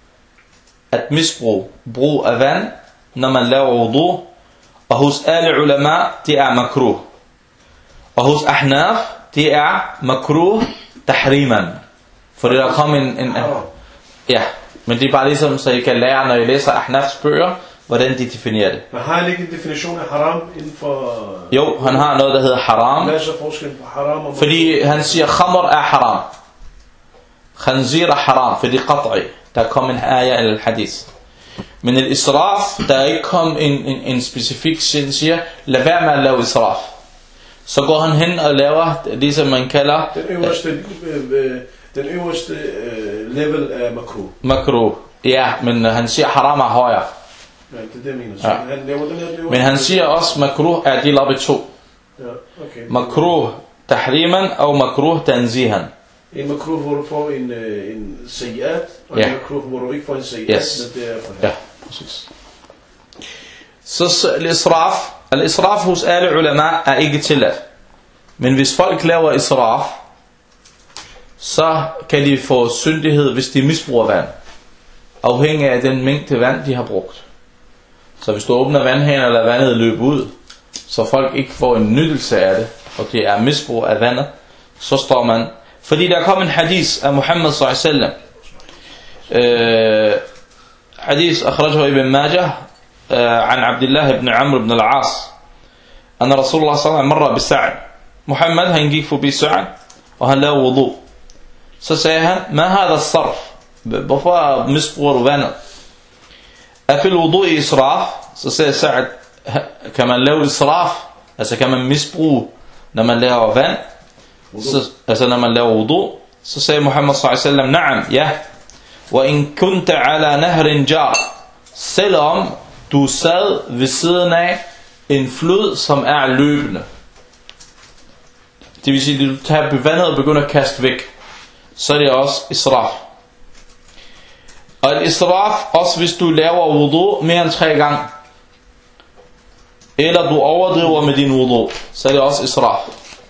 Speaker 1: At misbruge brug af vand, når man laver wudu. Og hos alle ulama, det er makruh. Og hos ahnaf, det er makruh tahriman. For det der kom en, en, en... Ja, men det er bare ligesom, så I kan lære, når I læser ahnafs bøger, hvordan de definerer det.
Speaker 2: Men har han ikke en definition af haram inden for...
Speaker 1: Jo, han har noget, der hedder haram.
Speaker 2: Hvad er så forskellen på haram og...
Speaker 1: Fordi han siger, khamr er haram. Khanzir er haram, fordi qat'i. Der kom en ayah eller hadith. Men i israf, der er ikke kom en, en, en specifik sin siger, lad være med at lave israf. Så går han hen og laver det, som man kalder...
Speaker 2: Den øverste, øh, den øverste øh, level af makruh.
Speaker 1: Makruh. Ja, men han siger, haram er højere.
Speaker 2: Ja, det er det, jeg mener. Så
Speaker 1: Ja.
Speaker 2: han laver den her,
Speaker 1: Men han siger også, makruh er delt op i to.
Speaker 2: Ja, okay.
Speaker 1: Makruh tahriman og makruh tanzihan.
Speaker 2: En makruh, hvor du får en, øh, en sayyat, og
Speaker 1: Ja.
Speaker 2: en makruh, hvor du ikke får en sayyat,
Speaker 1: Yes.
Speaker 2: men det er for
Speaker 1: Ja, præcis. Så, så al-israf, al-israf hos alle ulama er ikke tilladt. Men hvis folk laver israf, så kan de få syndighed, hvis de misbruger vand. Afhængig af den mængde vand, de har brugt. Så hvis du åbner vandhanen og lader vandet løbe ud, så folk ikke får en nyttelse af det, og det er misbrug af vandet, så står man... Fordi der kom en hadith af Muhammad sallallahu alaihi wasallam. Øh, hadith akhrajahu Ibn Majah عن عبد الله بن عمرو بن العاص أن رسول الله صلى الله عليه وسلم مر بسعد. محمد han gik forbi Sa'd, og han lavede wudu. Så sagde han, ما هذا الصرف? Hvorfor misbruger du vandet? Er fil wudu i israf? Så sagde Sa'd, kan man lave israf? Altså kan man misbruge, når man laver vand? Så, altså når man laver wudu? Så sagde Muhammad sallallahu alaihi wasallam, na'am, ja. Wa in kunta ala nahrin jar. Selvom du sad ved siden af en flod, som er løbende. Det vil sige, at du tager vandet og begynder at kaste væk. Så er det også israf. Og israf, også hvis du laver wudu mere end tre gange. Eller du overdriver med din wudu, så er det også israf.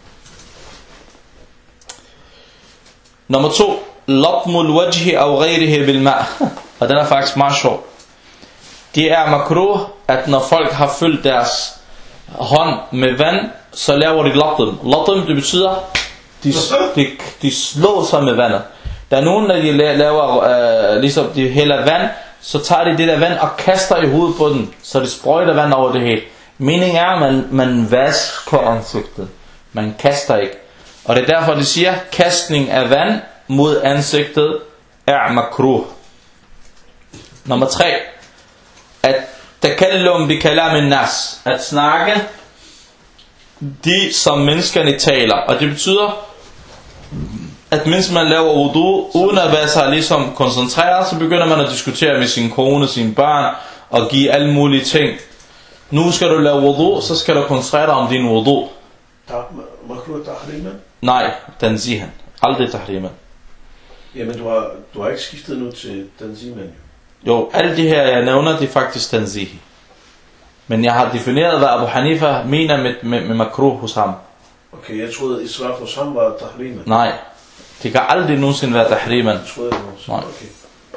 Speaker 1: Nummer to. Latmul wajhi aw ghayrihi bil ma'. Og den er faktisk meget sjov. Det er makruh, at når folk har fyldt deres hånd med vand, så laver de latm. Latm, det betyder, de, de, de slår sig med vandet. Der er nogen, der de laver, øh, ligesom de hælder vand så tager de det der vand og kaster i hovedet på den, så det sprøjter vand over det hele. Meningen er, at man, man vasker ansigtet. Man kaster ikke. Og det er derfor, de siger, kastning af vand mod ansigtet er makruh. Nummer tre. At takallum bi kalam nas. At snakke de, som menneskerne taler. Og det betyder, at mens man laver wudu, uden at være sig ligesom koncentreret, så begynder man at diskutere med sin kone, sine børn, og give alle mulige ting. Nu skal du lave wudu, så skal du koncentrere dig om din wudu.
Speaker 2: Makruh tahriman?
Speaker 1: Nej, tanzihan. Aldrig tahriman.
Speaker 2: Jamen, du har, du har ikke skiftet nu til tanziman.
Speaker 1: Jo, alle de her, jeg nævner, de er faktisk tanzihi. Men jeg har defineret, hvad Abu Hanifa mener med, med, med makruh hos ham.
Speaker 2: Okay, jeg troede, israf hos ham var tahriman.
Speaker 1: Nej, det kan aldrig nogensinde være tahriman.
Speaker 2: Jeg troede, det var
Speaker 1: Nej.
Speaker 2: okay.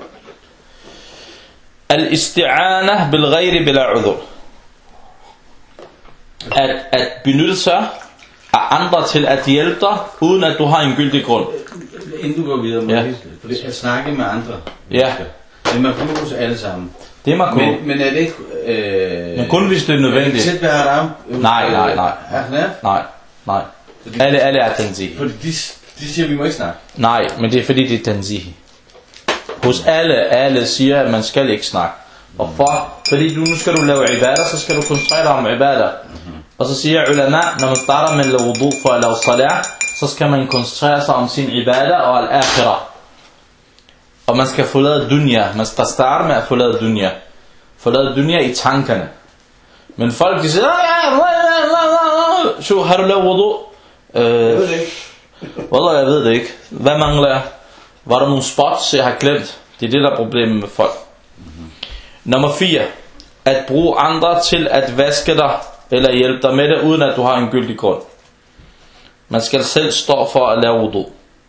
Speaker 1: Al-isti'ana bil-ghayri bila-udhur. At, at benytte sig af andre til at hjælpe dig, uden at du har en gyldig grund.
Speaker 3: Inden du går videre, må
Speaker 1: Ja.
Speaker 3: jeg fordi at snakke med andre.
Speaker 1: Ja.
Speaker 3: Det er makruh hos alle sammen.
Speaker 1: Det er makruh.
Speaker 3: Men, men er det ikke... Øh,
Speaker 1: Men kun hvis det er nødvendigt.
Speaker 3: Tæt ved haram?
Speaker 1: Nej, nej, nej.
Speaker 3: Ahnaf?
Speaker 1: Nej, nej. Alle, alle er tanzihi.
Speaker 3: Fordi de, de siger, at vi må ikke snakke.
Speaker 1: Nej, men det er fordi det er tanzihi. Hos alle, alle siger, at man skal ikke snakke. Og for, fordi du, nu skal du lave ibadah, så skal du koncentrere dig om ibadah. Og så siger ulama, når man starter med at lave wudu for at lave salat, så skal man koncentrere sig om sin ibadah og al-akhirah. Og man skal forlade dunya. Man skal starte med at forlade dunya. Forlade dunya i tankerne. Men folk de siger, så har du lavet wudu?
Speaker 2: Jeg ved det ikke.
Speaker 1: Wallah, jeg ved det ikke. Hvad mangler jeg? Var der nogle spots, jeg har glemt? Det er det, der er problemet med folk. Mm-hmm. Nummer fire. At bruge andre til at vaske dig, eller hjælpe dig med det, uden at du har en gyldig grund. Man skal selv stå for at lave wudu.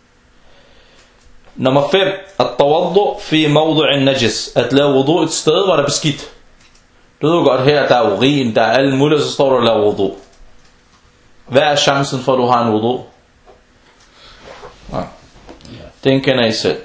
Speaker 1: Nummer fem. At tawaddu fi mawdu'in najis. At lave wudu et sted, hvor der er beskidt. Du ved jo godt her, der er urin, der er alle mulige, så står du og laver wudu. Hvad er chancen for, at du har en wudu? Ja. Den kender I selv.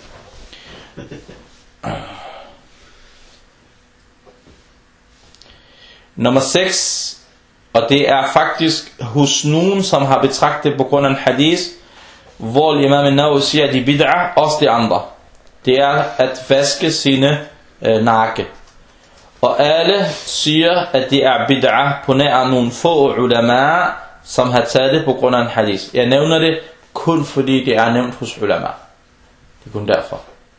Speaker 1: Nummer seks. Og det er faktisk hos nogen, som har betragtet på grund af en hadith, hvor Imam al-Nawawi siger, at de bid'ah, også de andre. Det er at vaske sine øh, nakke. Og alle siger, at det er bid'ah på nær nogle få ulama, som har taget det på grund af en hadith. Jeg nævner det kun fordi det er nævnt hos ulama. Det er kun derfor.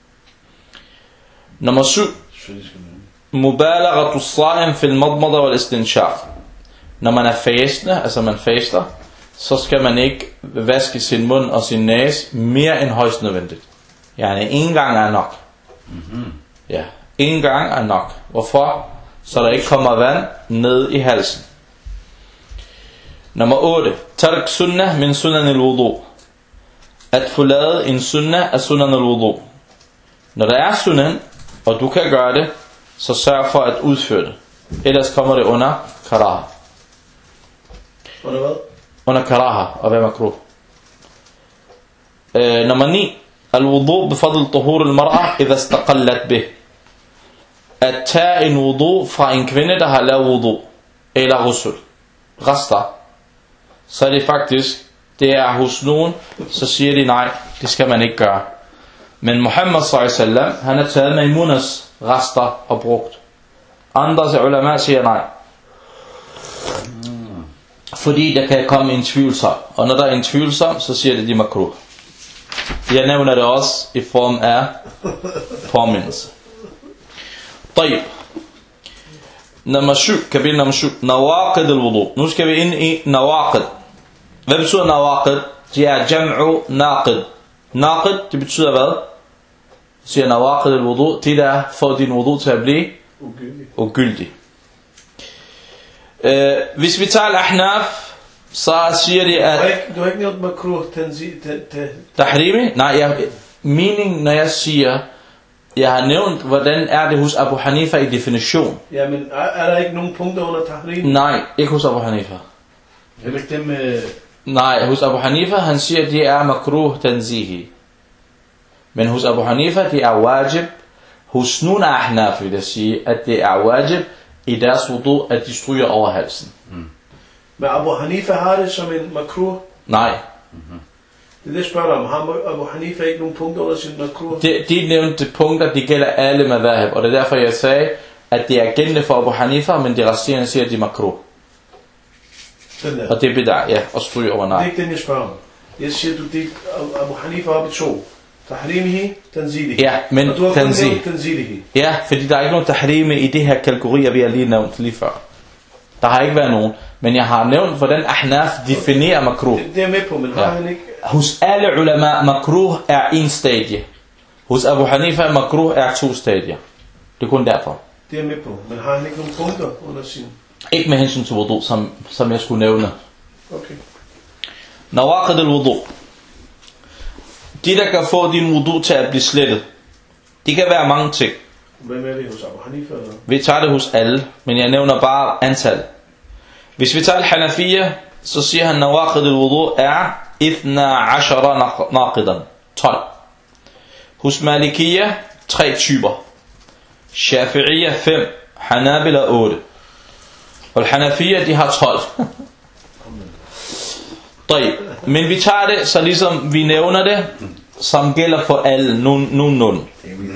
Speaker 1: Nummer syv. Mubalagatu as-sa'im fil madmada wal istinshaq. Når man er fastende, altså man faster, så skal man ikke vaske sin mund og sin næse mere end højst nødvendigt. Yani en gang er nok. Mm-hmm. Ja, en gang er nok. Hvorfor? Så der ikke kommer vand ned i halsen. Nummer otte. Tark sunnah min sunan al-wudu. At forlade en sunnah af sunan al-wudu. Når der er sunan, og du kan gøre det, så sørg for at udføre det. Ellers kommer det under karaha.
Speaker 2: Under hvad?
Speaker 1: Under karaha og være makruh. Øh, nummer ni. Al-wudu bifadl tuhur al-mar'a idha istaqallat bih. At tage en wudu fra en kvinde, der har lavet wudu. Eller ghusl. Rester. Så er det faktisk, det er hos nogen, så siger de nej, det skal man ikke gøre. Men Muhammad sallallahu alaihi wasallam, han har taget Maimunas rester og brugt. Andre ulama siger nej. Fordi der kan komme en tvivlsom. Og når der er en tvivlsom, så siger det de makruh. Jeg nævner det også i form af påmindelse. طيب. Nummer syv, kapitel nummer syv. Nawaqid al-wudu. Nu skal vi ind i nawaqid. Hvad betyder nawaqid? Det er jam'u naqid. Naqid, det betyder hvad? Det siger nawaqid al-wudu. Det der får din wudu til at blive
Speaker 2: Ugyldig.
Speaker 1: ugyldig. Uh, hvis vi tager al-ahnaf, så siger de
Speaker 2: Du har
Speaker 1: at
Speaker 2: ikke, du har ikke nævnt makruh tanzi...
Speaker 1: tahrimi. Nej, jeg, meningen når jeg siger, jeg har nævnt, hvordan er det hos Abu Hanifa i definition.
Speaker 2: Ja, men er, er der ikke nogen punkter under tahrim?
Speaker 1: Nej, ikke hos Abu Hanifa.
Speaker 3: Heller ikke dem med...
Speaker 1: Nej, hos Abu Hanifa, han siger, det er makruh tanzihi. Men hos Abu Hanifa, det er wajib. Hos nogle af Ahnaf vil jeg sige, at det er wajib i deres wudu, at de stryger over halsen.
Speaker 2: Mm. Men Abu Hanifa har det som en makruh?
Speaker 1: Nej.
Speaker 2: Mm-hmm. Det er det, jeg spørger om. Har Abu Hanifa ikke nogen punkter under sin makruh?
Speaker 1: De, de nævnte punkter, de gælder alle madhab, og det er derfor, jeg sagde, at det er gældende for Abu Hanifa, men de resterende siger, at de er makruh. Og det er bid'ah, ja, og stryge over nej.
Speaker 2: Det er ikke den, jeg spørger om. Jeg siger, du det Abu Hanifa op i to. Tahrimihi, tanzilihi.
Speaker 1: Ja, men
Speaker 2: og du har
Speaker 1: tanzil.
Speaker 2: kun tanzilihi.
Speaker 1: Ja, fordi der er ikke nogen tahrimi i det her kategorier, vi har lige nævnt lige før. Der har ikke været nogen. Men jeg har nævnt, hvordan Ahnaf definerer makruh.
Speaker 2: Det, det er med på, men har ja. han ikke...
Speaker 1: Hos alle ulama, makruh er en stadie. Hos Abu Hanifa, makruh er to stadier. Det er kun derfor.
Speaker 2: Det er med på, men har han ikke nogen punkter under sin...
Speaker 1: Ikke med hensyn til wudu, som, som jeg skulle nævne.
Speaker 2: Okay.
Speaker 1: Nawaqid al-wudu. De, der kan få din wudu til at blive slettet, de kan være mange ting.
Speaker 2: Hvem er det hos Abu Hanifa? Eller?
Speaker 1: Vi tager det hos alle, men jeg nævner bare antal. Hvis vi tager al-Hanafiya, så siger han, nawaqid al-wudu er ithna ashara naqidan, tolv. Hos Malikiya, tre typer. Shafi'iyya, fem. Hanabila, otte. Og al-Hanafiya, de har tolv. Men vi tager det, så ligesom vi nævner det, som gælder for alle, nogenlunde.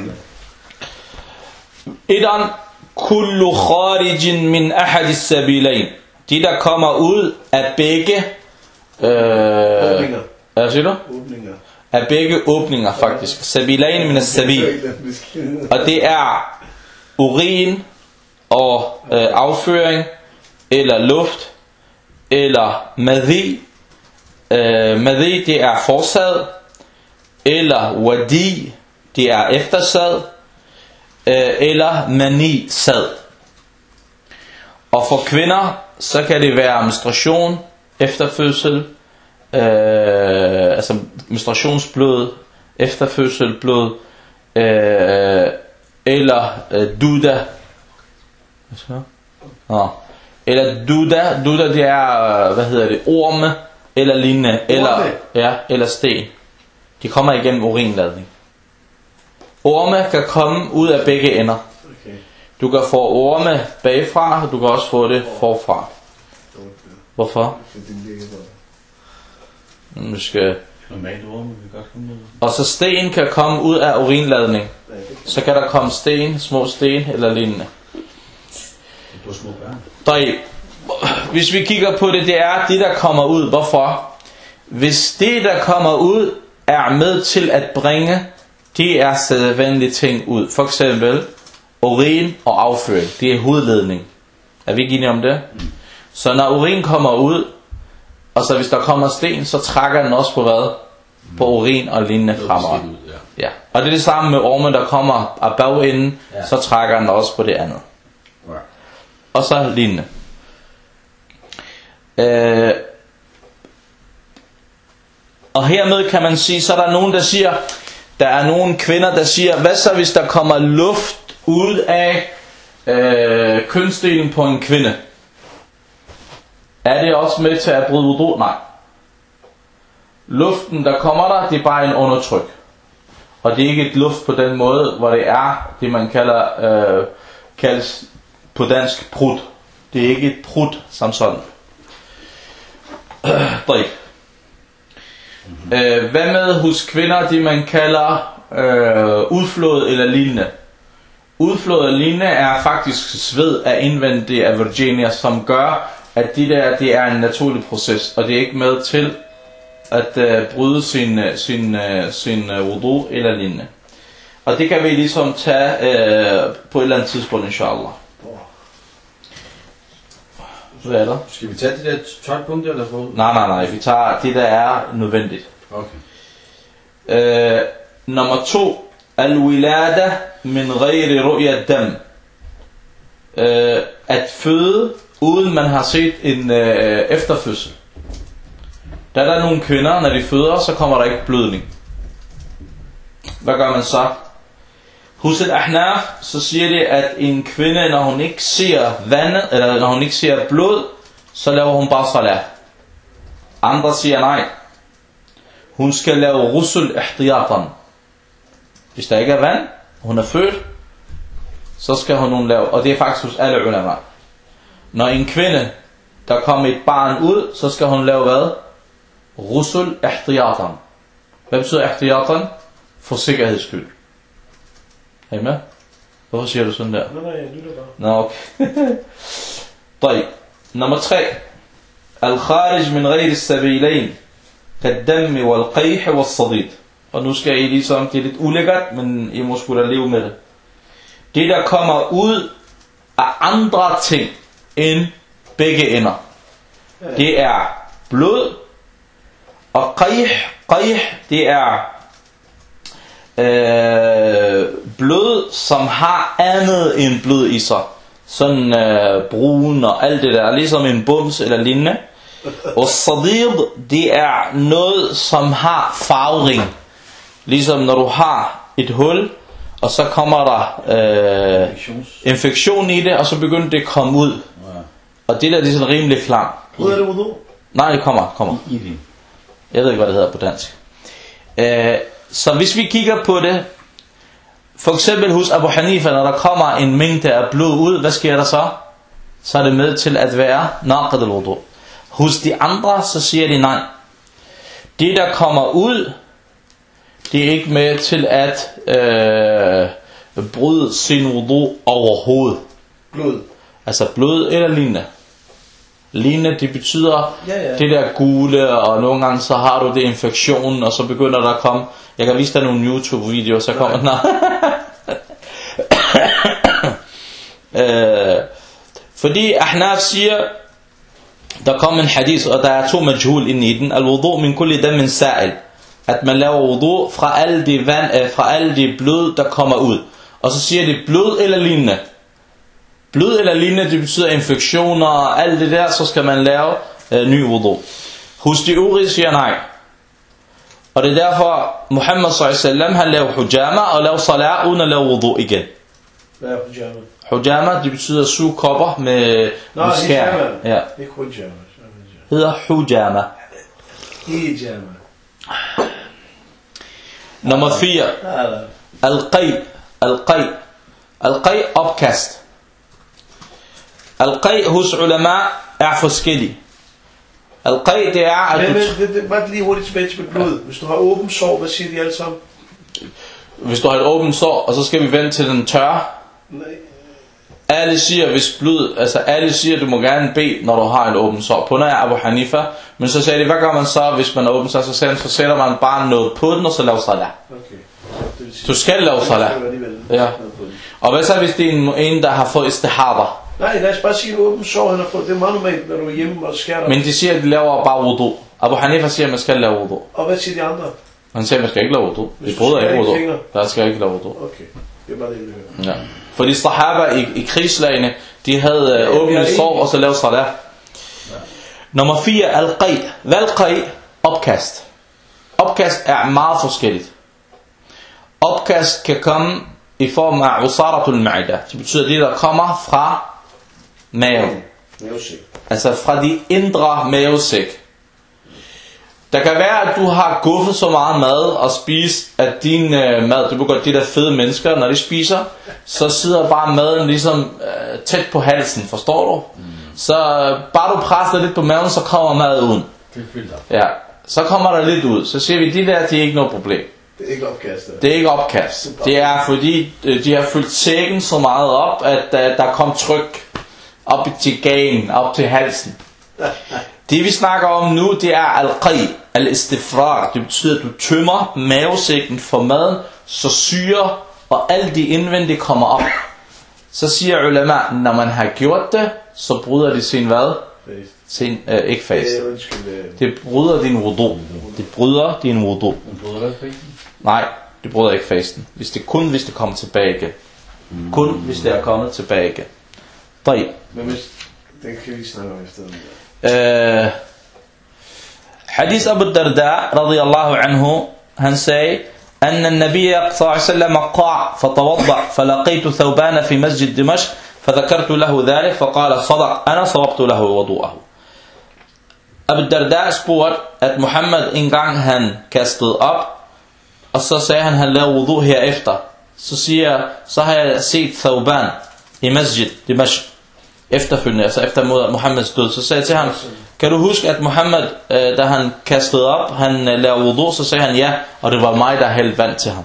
Speaker 1: Idan, kullu kharijin min ahad as-sabilayn. De, der kommer ud af begge... Øh,
Speaker 2: åbninger.
Speaker 1: Hvad siger du?
Speaker 2: Åbninger.
Speaker 1: Af begge åbninger, faktisk. Sabilayn min as-sabil. Og det er urin og øh, afføring, eller luft, eller madhi. Uh, madhi, det er forsad, eller wadi, det er eftersad, uh, eller mani, sad. Og for kvinder, så kan det være menstruation, efterfødsel, uh, altså menstruationsblod, efterfødsel, blod, uh, eller uh, duda. Hvad skal jeg? Eller duda, duda det er, hvad hedder det, orme, eller lignende, eller, ja, eller sten. De kommer igennem urinladning. Orme kan komme ud af begge ender. Okay. Du kan få orme bagfra, og du kan også få det forfra. Hvorfor? Nu skal... Og så sten kan komme ud af urinladning. Så kan der komme sten, små sten eller lignende. Der Hvis vi kigger på det, det er det, der kommer ud. Hvorfor? Hvis det, der kommer ud, er med til at bringe, det er sædvanlige ting ud. For eksempel urin og afføring. Det er hovedledning. Er vi ikke enige om det? Mm. Så når urin kommer ud, og så hvis der kommer sten, så trækker den også på hvad? På urin og lignende fremover. Ja. Ja. Og det er det samme med ormen, der kommer af bagenden, ja. Så trækker den også på det andet. Ja. Og så lignende. Øh, og hermed kan man sige, så er der nogen der siger, der er nogle kvinder der siger, hvad så hvis der kommer luft ud af øh, kønsdelen på en kvinde? Er det også med til at bryde wudu? Nej. Luften der kommer der, det er bare en undertryk. Og det er ikke et luft på den måde, hvor det er det man kalder øh, kaldes på dansk prut. Det er ikke et prut som sådan. Øh, øh, hvad med hos kvinder, det man kalder øh, udflåd eller lignende? Udflåd eller lignende er faktisk sved af indvendige af Virginia, som gør, at det der, det er en naturlig proces, og det er ikke med til at øh, bryde sin, sin, øh, sin øh, wudu eller lignende. Og det kan vi ligesom tage øh, på et eller andet tidspunkt, inshallah. Hvad er der?
Speaker 3: Skal vi tage de der tolv punkter eller få?
Speaker 1: Nej, nej, nej. Vi tager det, der er nødvendigt.
Speaker 3: Okay.
Speaker 1: Øh, nummer to. Al-wilada min ghayri ru'ya dam. Øh, at føde, uden man har set en øh, efterfødsel. Der er der nogle kvinder, når de føder, så kommer der ikke blødning. Hvad gør man så? Hos et ahnaf, så siger det, at en kvinde, når hun ikke ser vandet, eller når hun ikke ser blod, så laver hun bare salat. Andre siger nej. Hun skal lave rusul ihtiyatan. Hvis der ikke er vand, hun er født, så skal hun lave, og det er faktisk hos alle ulama. Når en kvinde, der kommer et barn ud, så skal hun lave hvad? Rusul ihtiyatan. Hvad betyder ihtiyatan? For sikkerheds skyld. Er I med? Hvorfor siger du sådan der?
Speaker 2: Nej, nej, jeg lytter bare.
Speaker 1: Nå, okay. طيب. Nummer tre. Al-kharij min ghayr as-sabilayn. Kad-dam wal-qayh was-sadid. Og nu skal I ligesom, det er lidt ulækkert, men I må sgu da leve med det. Det der kommer ud af andre ting end begge ender. Det er blod. Og qayh, qayh, det er øh, blod, som har andet end blod i sig. Sådan øh, brun og alt det der, ligesom en bums eller lignende. Og sadid, det er noget, som har farvering. Ligesom når du har et hul, og så kommer der øh, infektion i det, og så begynder det at komme ud. Og det der, det er sådan rimelig klam.
Speaker 2: Hvor er det wudu?
Speaker 1: Nej, det kommer, kommer. Jeg ved ikke, hvad det hedder på dansk. Øh, så hvis vi kigger på det, for eksempel hos Abu Hanifa, når der kommer en mængde af blod ud, hvad sker der så? Så er det med til at være naqid al-wudu. Hos de andre, så siger de nej. Det der kommer ud, det er ikke med til at øh, bryde sin wudu overhovedet.
Speaker 2: Blod.
Speaker 1: Altså blod eller lignende. Lignende, det betyder
Speaker 2: ja, ja.
Speaker 1: det der gule, og nogle gange så har du det infektion, og så begynder der at komme, jeg kan vise dig nogle YouTube-videoer, så kommer den øh, fordi Ahnaf siger, der kommer en hadith, og der er to majhul inde i den, al-wudu min kulli dam min sa'il, at man laver wudu fra alle de vand, fra alle de blod, der kommer ud. Og så siger de blod eller lignende. Blod eller lignende, det betyder infektioner og alt det der, så skal man lave øh, ny wudu. Hos de øvrige siger nej. Og det er derfor, Muhammad sallallahu alaihi wasallam, han laver hujama og laver salat uden at lave wudu igen.
Speaker 2: Hvad er hujama?
Speaker 1: Hujama, det betyder syv kopper med, med skær. Ja.
Speaker 2: Ikke hujama.
Speaker 1: Hedder hujama.
Speaker 2: Hijama.
Speaker 1: Nummer fire. Al-qay. Al-qay. Al-qay, opkast. Al-qay hos ulama er forskellig. Al-qay, det er at
Speaker 2: men,
Speaker 1: du...
Speaker 2: men, det, bare lige hurtigt tilbage til blod. Hvis du har åben sår, hvad siger de alle sammen?
Speaker 1: Hvis du har et åbent sår, og så skal vi vente til den tørre.
Speaker 2: Nej.
Speaker 1: Alle siger, hvis blod, altså alle siger, du må gerne bede, når du har et åbent sår. På når jeg er Abu Hanifa, men så sagde de, hvad gør man så, hvis man er åbent sår? Så sagde de, så sætter man bare noget på den, og så laver salat.
Speaker 2: Okay.
Speaker 1: Du skal lave salat. Ja. Og hvad så, hvis det er en, en der har fået istihada?
Speaker 2: Nej, lad os bare sige en åben sår, han har fået. Det er meget normalt, når du er hjemme og skærer.
Speaker 1: Men de siger, at de laver bare wudu. Abu Hanifa siger, at man skal lave wudu.
Speaker 2: Og hvad siger de andre?
Speaker 1: Han siger, at man skal ikke lave wudu. Det bryder ikke wudu. Der skal ikke lave wudu.
Speaker 2: Okay, det er bare det, vi hører.
Speaker 1: Ja. Fordi sahaba i, i krigslagene, de havde øh, åbne sår, og så lavede salat. Ja. Nummer fire, al-qay. Hvad al-qay? Opkast. Opkast er meget forskelligt. Opkast kan komme i form af usaratul ma'ida. Det betyder det, der kommer fra maven.
Speaker 2: Mavesæk.
Speaker 1: Altså fra de indre mavesæk. Der kan være, at du har guffet så meget mad og spist, at din øh, mad, det godt de der fede mennesker, når de spiser, så sidder bare maden ligesom øh, tæt på halsen, forstår du? Mm. Så øh, bare du presser lidt på maven, så kommer mad ud.
Speaker 3: Det fylder.
Speaker 1: Ja, så kommer der lidt ud. Så siger vi, de der, det er ikke noget problem.
Speaker 2: Det er ikke opkast.
Speaker 1: Det er ikke opkast. Det er fordi, øh, de har fyldt sækken så meget op, at øh, der kom tryk op til gagen, op til halsen. Det vi snakker om nu, det er al-qay, al-istifrar. Det betyder, at du tømmer mavesækken for mad, så syre og alt det indvendige kommer op. Så siger ulama, når man har gjort det, så bryder det sin hvad? Sin, øh, ikke fast. Det bryder din wudu. Det bryder din wudu. Nej, det bryder ikke fasten. Hvis det kun hvis det kommer tilbage igen. Kun hvis det er kommet tilbage igen. طيب.
Speaker 2: Men hvis det kan vi snakke om efter.
Speaker 1: Uh, حديث أبو الدرداء رضي الله عنه هنسي أن النبي صلى الله عليه وسلم قاع فتوضأ فلقيت ثوبان في مسجد دمشق فذكرت له ذلك فقال صدق أنا صوبت له وضوءه. Abu Darda spurgte, at Muhammad engang han kastede op, og så sagde han, han lavede wudu herefter. så siger så har jeg set Thawban i Masjid, Dimashq, efterfølgende, altså efter Muhammeds død. Så sagde jeg til ham, kan du huske, at Muhammed, da han kastede op, han lavede wudu, så sagde han ja, og det var mig, der hældte vand til ham.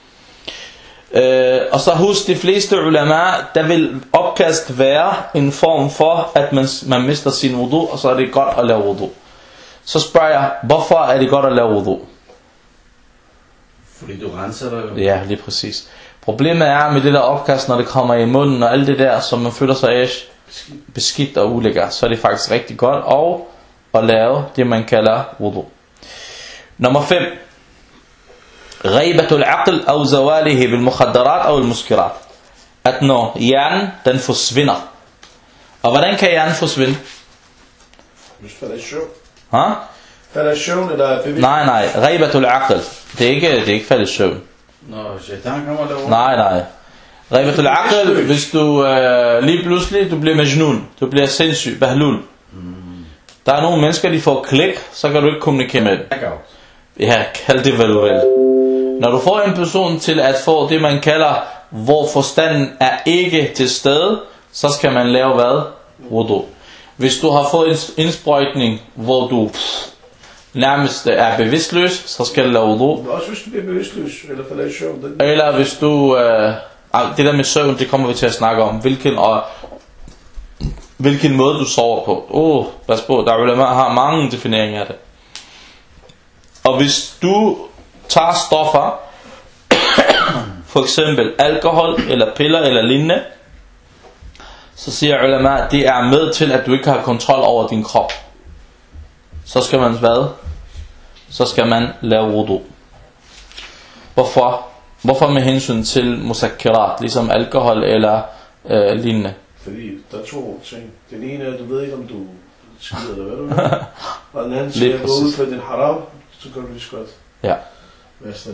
Speaker 1: Øh, og så husk, de fleste ulama, der vil opkast være en form for, at man, man mister sin wudu, og så er det godt at lave wudu. Så spørger jeg, hvorfor er det godt at lave wudu?
Speaker 3: Fordi du renser dig jo.
Speaker 1: Ja, lige præcis. Problemet er med det der opkast, når det kommer i munden og alt det der, som man føler sig af beskidt og ulækker, så er det faktisk rigtig godt og at lave det, man kalder wudu. Nummer fem. Ghaibatul aql aw zawalihi bil mukhaddarat aw al muskirat. At når hjernen, den forsvinder. Og hvordan kan hjernen forsvinde?
Speaker 2: Hvis falder i søvn.
Speaker 1: Ha?
Speaker 2: Falder i søvn eller bevidst?
Speaker 1: Nej, nej. Ghaibatul aql. Det er ikke, det er ikke faldet i søvn.
Speaker 3: Nå, shaitan kommer derovre.
Speaker 1: Nej, nej. Ghaibatul aql, hvis du øh, lige pludselig, du bliver majnun, du bliver sindssyg, bahlul. Mm. Der er nogle mennesker, de får klik, så kan du ikke kommunikere med dem. Ja, kald det hvad du vil. Når du får en person til at få det, man kalder, hvor forstanden er ikke til stede, så skal man lave hvad? Wudu. Hvis du har fået en indsprøjtning, hvor du pff, nærmest er bevidstløs, så skal du lave wudu.
Speaker 2: Også hvis du bliver bevidstløs, eller falder i søvn. Den...
Speaker 1: Eller hvis du... Øh, det der med søvn, det kommer vi til at snakke om. Hvilken, og, hvilken måde du sover på. Åh, oh, pas på, der ulama har mange defineringer af det. Og hvis du tager stoffer, for eksempel alkohol, eller piller, eller lignende, så siger ulama, at det er med til, at du ikke har kontrol over din krop. Så skal man hvad? Så skal man lave wudu. Hvorfor? Hvorfor med hensyn til musakkirat, ligesom alkohol eller øh, lignende?
Speaker 2: Fordi der er to ting. Den ene er, du ved ikke, om du skider eller hvad du vil. Og den anden siger, at gå ud for din haram, så gør du lige så godt.
Speaker 1: Ja.
Speaker 2: Hvad er det?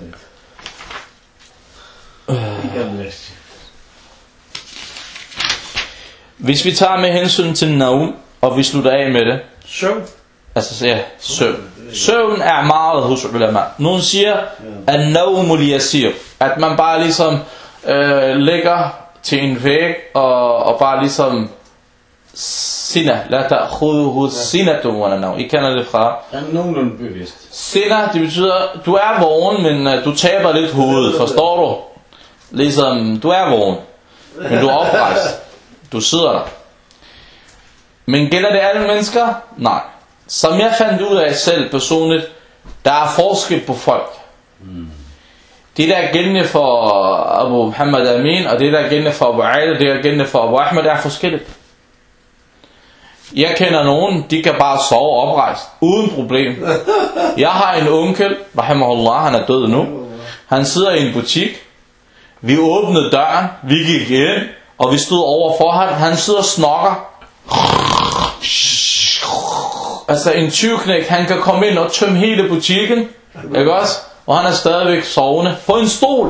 Speaker 2: Ikke er det næste.
Speaker 1: Hvis vi tager med hensyn til naum, og vi slutter af med det.
Speaker 2: Søvn?
Speaker 1: Altså, ja, søvn. Søvn er meget hos ulama. Nogen siger, at naumul yasir, at man bare ligesom øh, ligger til en væg, og, og bare ligesom sina, la ta'khudhu sinatu wa naum. I kender det fra?
Speaker 3: Er nogenlunde bevidst.
Speaker 1: Sina, det betyder, du er vågen, men uh, du taber lidt hovedet, forstår du? Ligesom, du er vågen, men du er oprejst. Du sidder der. Men gælder det alle mennesker? Nej. Som jeg fandt ud af selv personligt, der er forskel på folk. Mm. Det der er gældende for Abu Muhammad Amin, og det der er gældende for Abu Aida, det der er gældende for Abu Ahmed, er forskelligt. Jeg kender nogen, de kan bare sove oprejst, uden problem. Jeg har en onkel, rahimahullah, han er død nu. Han sidder i en butik. Vi åbnede døren, vi gik ind, og vi stod over for ham. Han sidder og snokker. Altså en tyveknæk, han kan komme ind og tømme hele butikken, ikke også? Og han er stadigvæk sovende på en stol.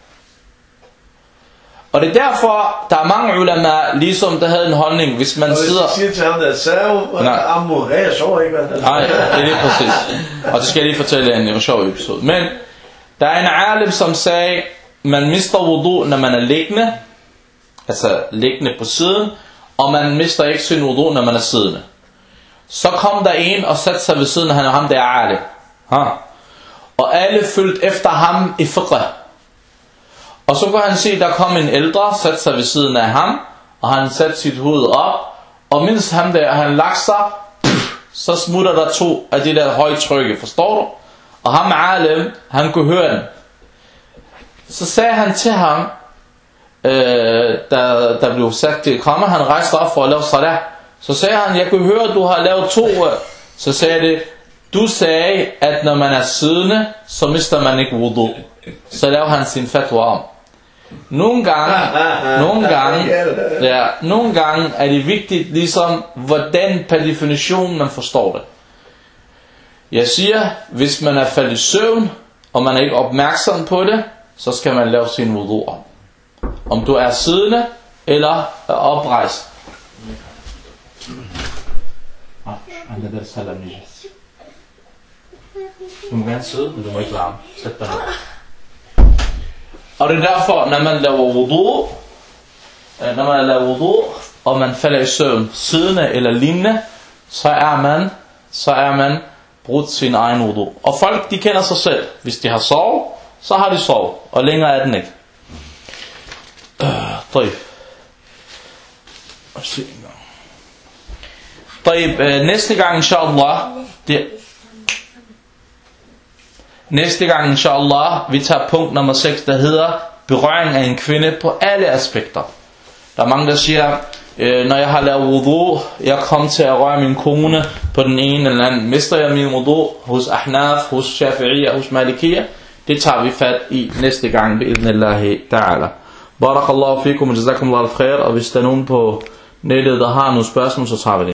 Speaker 1: Og det er derfor, der er mange ulama, ligesom der havde en holdning, hvis man
Speaker 2: og
Speaker 1: sidder...
Speaker 2: Og hvis du siger til ham, der er sav, og ammo, ja, jeg sover ikke, hvad?
Speaker 1: Nej, det er lige præcis. Og det skal jeg lige fortælle jer en sjov episode. Men der er en alim, som sagde, man mister wudu, når man er liggende, altså liggende på siden, og man mister ikke sin wudu, når man er siddende. Så kom der en og satte sig ved siden af ham, der er alim. Ha. Og alle følte efter ham i fiqh. Og så kunne han se, der kom en ældre, satte sig ved siden af ham, og han satte sit hoved op, og mens ham der, han lagt sig, pff, så smutter der to af det der højtrykke, forstår du? Og ham alim, han kunne høre den. Så sagde han til ham, øh, der, der blev sagt til komme, han rejste op for at lave salat. Så sagde han, jeg kunne høre, at du har lavet to. Så sagde det, du sagde, at når man er siddende, så mister man ikke wudu. Så lavede han sin fatwa om. Nogle gange, nogle gange, ja, nogle gange er det vigtigt, ligesom, hvordan per definition man forstår det. Jeg siger, hvis man er faldet i søvn, og man er ikke opmærksom på det, så skal man lave sin wudu om. Om du er siddende, eller er oprejst. Du må gerne sidde, men du må ikke larme. Sæt dig ned. Og det er derfor, når man laver wudu, når man laver wudu, og man falder i søvn siddende eller lignende, så er man, så er man brudt sin egen wudu. Og folk, de kender sig selv. Hvis de har sovet, så har de sovet, og længere er den ikke. Øh, طيب. طيب, næste gang, inshallah, det Næste gang, inshallah, vi tager punkt nummer seks, der hedder berøring af en kvinde på alle aspekter. Der er mange, der siger, øh, når jeg har lavet wudu, jeg kom til at røre min kone på den ene eller anden. Mister jeg min wudu hos Ahnaf, hos Shafi'iyya, hos Malikiyya? Det tager vi fat i næste gang, bi'idhnillahi ta'ala. Barakallahu fikum, jazakumullahu khair, og hvis der er nogen på nettet, der har nogle spørgsmål, så tager vi det.